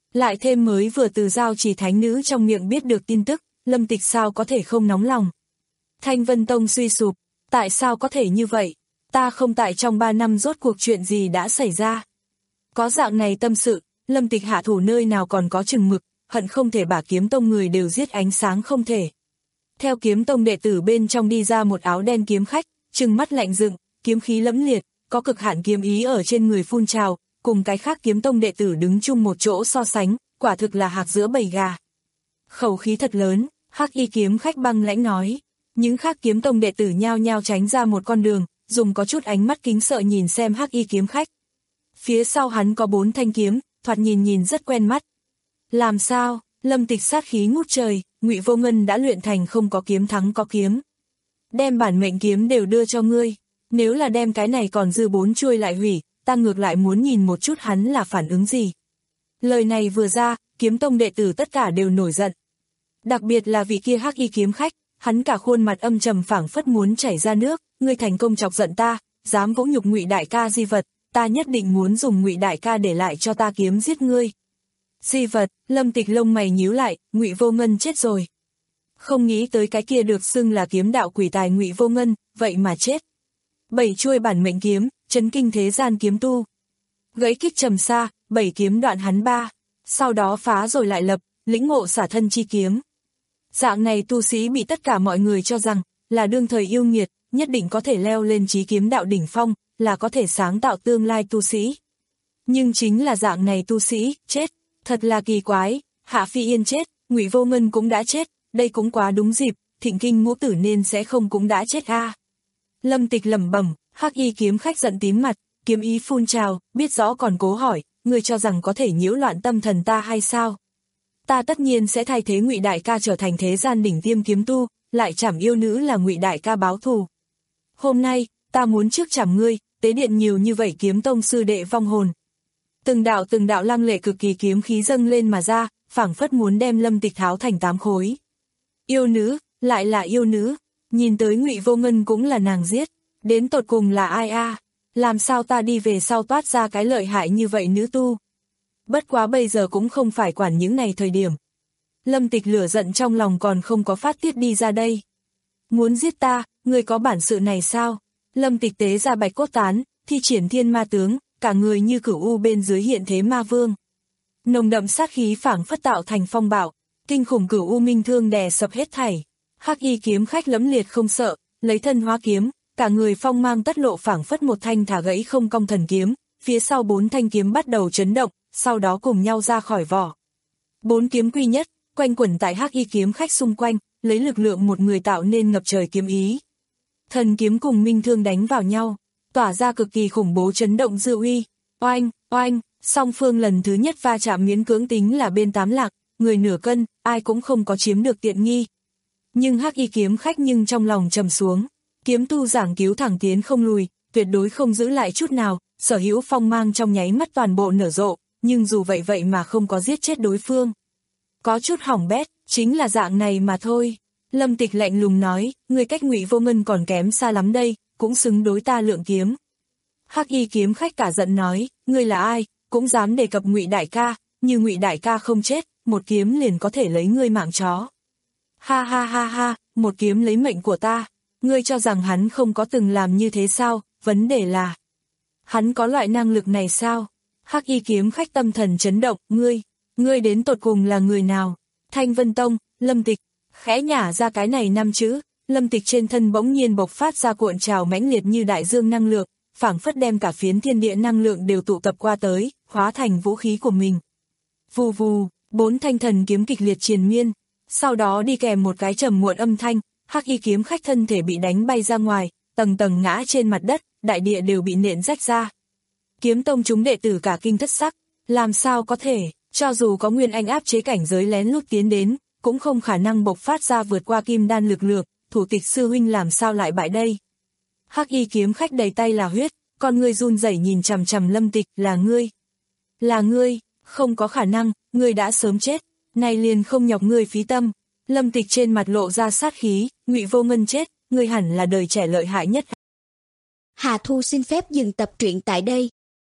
Lại thêm mới vừa từ Giao Chỉ thánh nữ trong miệng biết được tin tức, Lâm Tịch sao có thể không nóng lòng. Thanh Vân Tông suy sụp, tại sao có thể như vậy? Ta không tại trong ba năm rốt cuộc chuyện gì đã xảy ra. Có dạng này tâm sự, Lâm Tịch hạ thủ nơi nào còn có chừng mực, hận không thể bả Kiếm Tông người đều giết ánh sáng không thể. Theo Kiếm Tông đệ tử bên trong đi ra một áo đen kiếm khách, trừng mắt lạnh dựng, kiếm khí lẫm liệt, có cực hạn kiếm ý ở trên người phun trào, cùng cái khác Kiếm Tông đệ tử đứng chung một chỗ so sánh, quả thực là hạc giữa bầy gà. Khẩu khí thật lớn, Hắc Y kiếm khách băng lãnh nói. Những khác Kiếm Tông đệ tử nhao nhao tránh ra một con đường, dùng có chút ánh mắt kính sợ nhìn xem Hắc Y kiếm khách. Phía sau hắn có bốn thanh kiếm, thoạt nhìn nhìn rất quen mắt. Làm sao? Lâm Tịch sát khí ngút trời, Ngụy Vô Ngân đã luyện thành không có kiếm thắng có kiếm. Đem bản mệnh kiếm đều đưa cho ngươi, nếu là đem cái này còn dư bốn chuôi lại hủy, ta ngược lại muốn nhìn một chút hắn là phản ứng gì. Lời này vừa ra, Kiếm Tông đệ tử tất cả đều nổi giận. Đặc biệt là vị kia Hắc Y kiếm khách, hắn cả khuôn mặt âm trầm phảng phất muốn chảy ra nước, ngươi thành công chọc giận ta, dám vỗ nhục Ngụy đại ca di vật, ta nhất định muốn dùng Ngụy đại ca để lại cho ta kiếm giết ngươi. Di vật, Lâm Tịch lông mày nhíu lại, Ngụy Vô Ngân chết rồi. Không nghĩ tới cái kia được xưng là kiếm đạo quỷ tài Ngụy Vô Ngân, vậy mà chết. Bảy chuôi bản mệnh kiếm, chấn kinh thế gian kiếm tu. Gãy kích trầm xa, bảy kiếm đoạn hắn ba, sau đó phá rồi lại lập, lĩnh ngộ xả thân chi kiếm. Dạng này tu sĩ bị tất cả mọi người cho rằng là đương thời yêu nghiệt, nhất định có thể leo lên chí kiếm đạo đỉnh phong, là có thể sáng tạo tương lai tu sĩ. Nhưng chính là dạng này tu sĩ, chết, thật là kỳ quái, Hạ Phi Yên chết, Ngụy Vô Ngân cũng đã chết, đây cũng quá đúng dịp, Thịnh Kinh Ngũ Tử nên sẽ không cũng đã chết a. À. Lâm Tịch lẩm bẩm, Hắc Y kiếm khách giận tím mặt, kiếm ý phun trào, biết rõ còn cố hỏi, người cho rằng có thể nhiễu loạn tâm thần ta hay sao? Ta tất nhiên sẽ thay thế Ngụy đại ca trở thành thế gian đỉnh tiêm kiếm tu, lại chảm yêu nữ là Ngụy đại ca báo thù. Hôm nay, ta muốn trước chảm ngươi, tế điện nhiều như vậy Kiếm Tông sư đệ vong hồn. Từng đạo từng đạo lăng lệ cực kỳ kiếm khí dâng lên mà ra, phảng phất muốn đem Lâm Tịch tháo thành tám khối. Yêu nữ, lại là yêu nữ, nhìn tới Ngụy Vô Ngân cũng là nàng giết, đến tột cùng là ai a? À? Làm sao ta đi về sau toát ra cái lợi hại như vậy nữ tu? Bất quá bây giờ cũng không phải quản những này thời điểm. Lâm Tịch lửa giận trong lòng còn không có phát tiết đi ra đây. Muốn giết ta, ngươi có bản sự này sao? Lâm Tịch tế ra bạch cốt tán, thi triển thiên ma tướng, cả người như cửu u bên dưới hiện thế ma vương. Nồng đậm sát khí phảng phất tạo thành phong bạo, kinh khủng cửu u minh thương đè sập hết thảy. Hắc Y kiếm khách lẫm liệt không sợ, lấy thân hóa kiếm, cả người phong mang tất lộ phảng phất một thanh thả gãy không cong thần kiếm, phía sau bốn thanh kiếm bắt đầu chấn động, sau đó cùng nhau ra khỏi vỏ. Bốn kiếm quy nhất, quanh quẩn tại Hắc Y kiếm khách xung quanh, lấy lực lượng một người tạo nên ngập trời kiếm ý. Thần kiếm cùng minh thương đánh vào nhau, tỏa ra cực kỳ khủng bố chấn động dư uy. Oanh, oanh, song phương lần thứ nhất va chạm miễn cưỡng tính là bên tám lạc, người nửa cân, ai cũng không có chiếm được tiện nghi. Nhưng Hắc Y kiếm khách nhưng trong lòng trầm xuống, kiếm tu giảng cứu thẳng tiến không lùi, tuyệt đối không giữ lại chút nào, sở hữu phong mang trong nháy mắt toàn bộ nở rộ, nhưng dù vậy vậy mà không có giết chết đối phương. Có chút hỏng bét, chính là dạng này mà thôi. Lâm Tịch lạnh lùng nói, người cách Ngụy Vô Ngân còn kém xa lắm đây, cũng xứng đối ta lượng kiếm. Hắc Y kiếm khách cả giận nói, ngươi là ai, cũng dám đề cập Ngụy đại ca, như Ngụy đại ca không chết, một kiếm liền có thể lấy ngươi mạng chó. Ha ha ha ha, một kiếm lấy mệnh của ta, ngươi cho rằng hắn không có từng làm như thế sao, vấn đề là hắn có loại năng lực này sao? Hắc Y kiếm khách tâm thần chấn động, ngươi, ngươi đến tột cùng là người nào? Thanh Vân Tông, Lâm Tịch, khẽ nhả ra cái này năm chữ, Lâm Tịch trên thân bỗng nhiên bộc phát ra cuộn trào mãnh liệt như đại dương năng lượng, phảng phất đem cả phiến thiên địa năng lượng đều tụ tập qua tới, hóa thành vũ khí của mình. Vù vù, bốn thanh thần kiếm kịch liệt triền miên, sau đó đi kèm một cái trầm muộn âm thanh, Hắc Y kiếm khách thân thể bị đánh bay ra ngoài, tầng tầng ngã trên mặt đất, đại địa đều bị nện rách ra. Kiếm Tông chúng đệ tử cả kinh thất sắc, làm sao có thể, cho dù có Nguyên Anh áp chế cảnh giới lén lút tiến đến, cũng không khả năng bộc phát ra vượt qua kim đan lực lượng, thủ tịch sư huynh làm sao lại bại đây. Hắc Y kiếm khách đầy tay là huyết, con ngươi run rẩy nhìn chằm chằm Lâm Tịch, là ngươi. Là ngươi, không có khả năng, ngươi đã sớm chết, này liền không nhọc ngươi phí tâm. Lâm Tịch trên mặt lộ ra sát khí, Ngụy Vô Ngân chết, ngươi hẳn là đời trẻ lợi hại nhất. Hà Thu xin phép dừng tập truyện tại đây.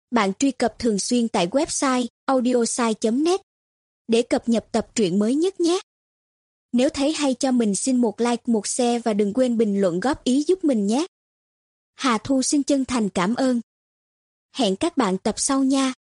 Bạn truy cập thường xuyên tại website audiosai chấm net để cập nhật tập truyện mới nhất nhé. Nếu thấy hay cho mình xin một like, một share và đừng quên bình luận góp ý giúp mình nhé. Hà Thu xin chân thành cảm ơn. Hẹn các bạn tập sau nha.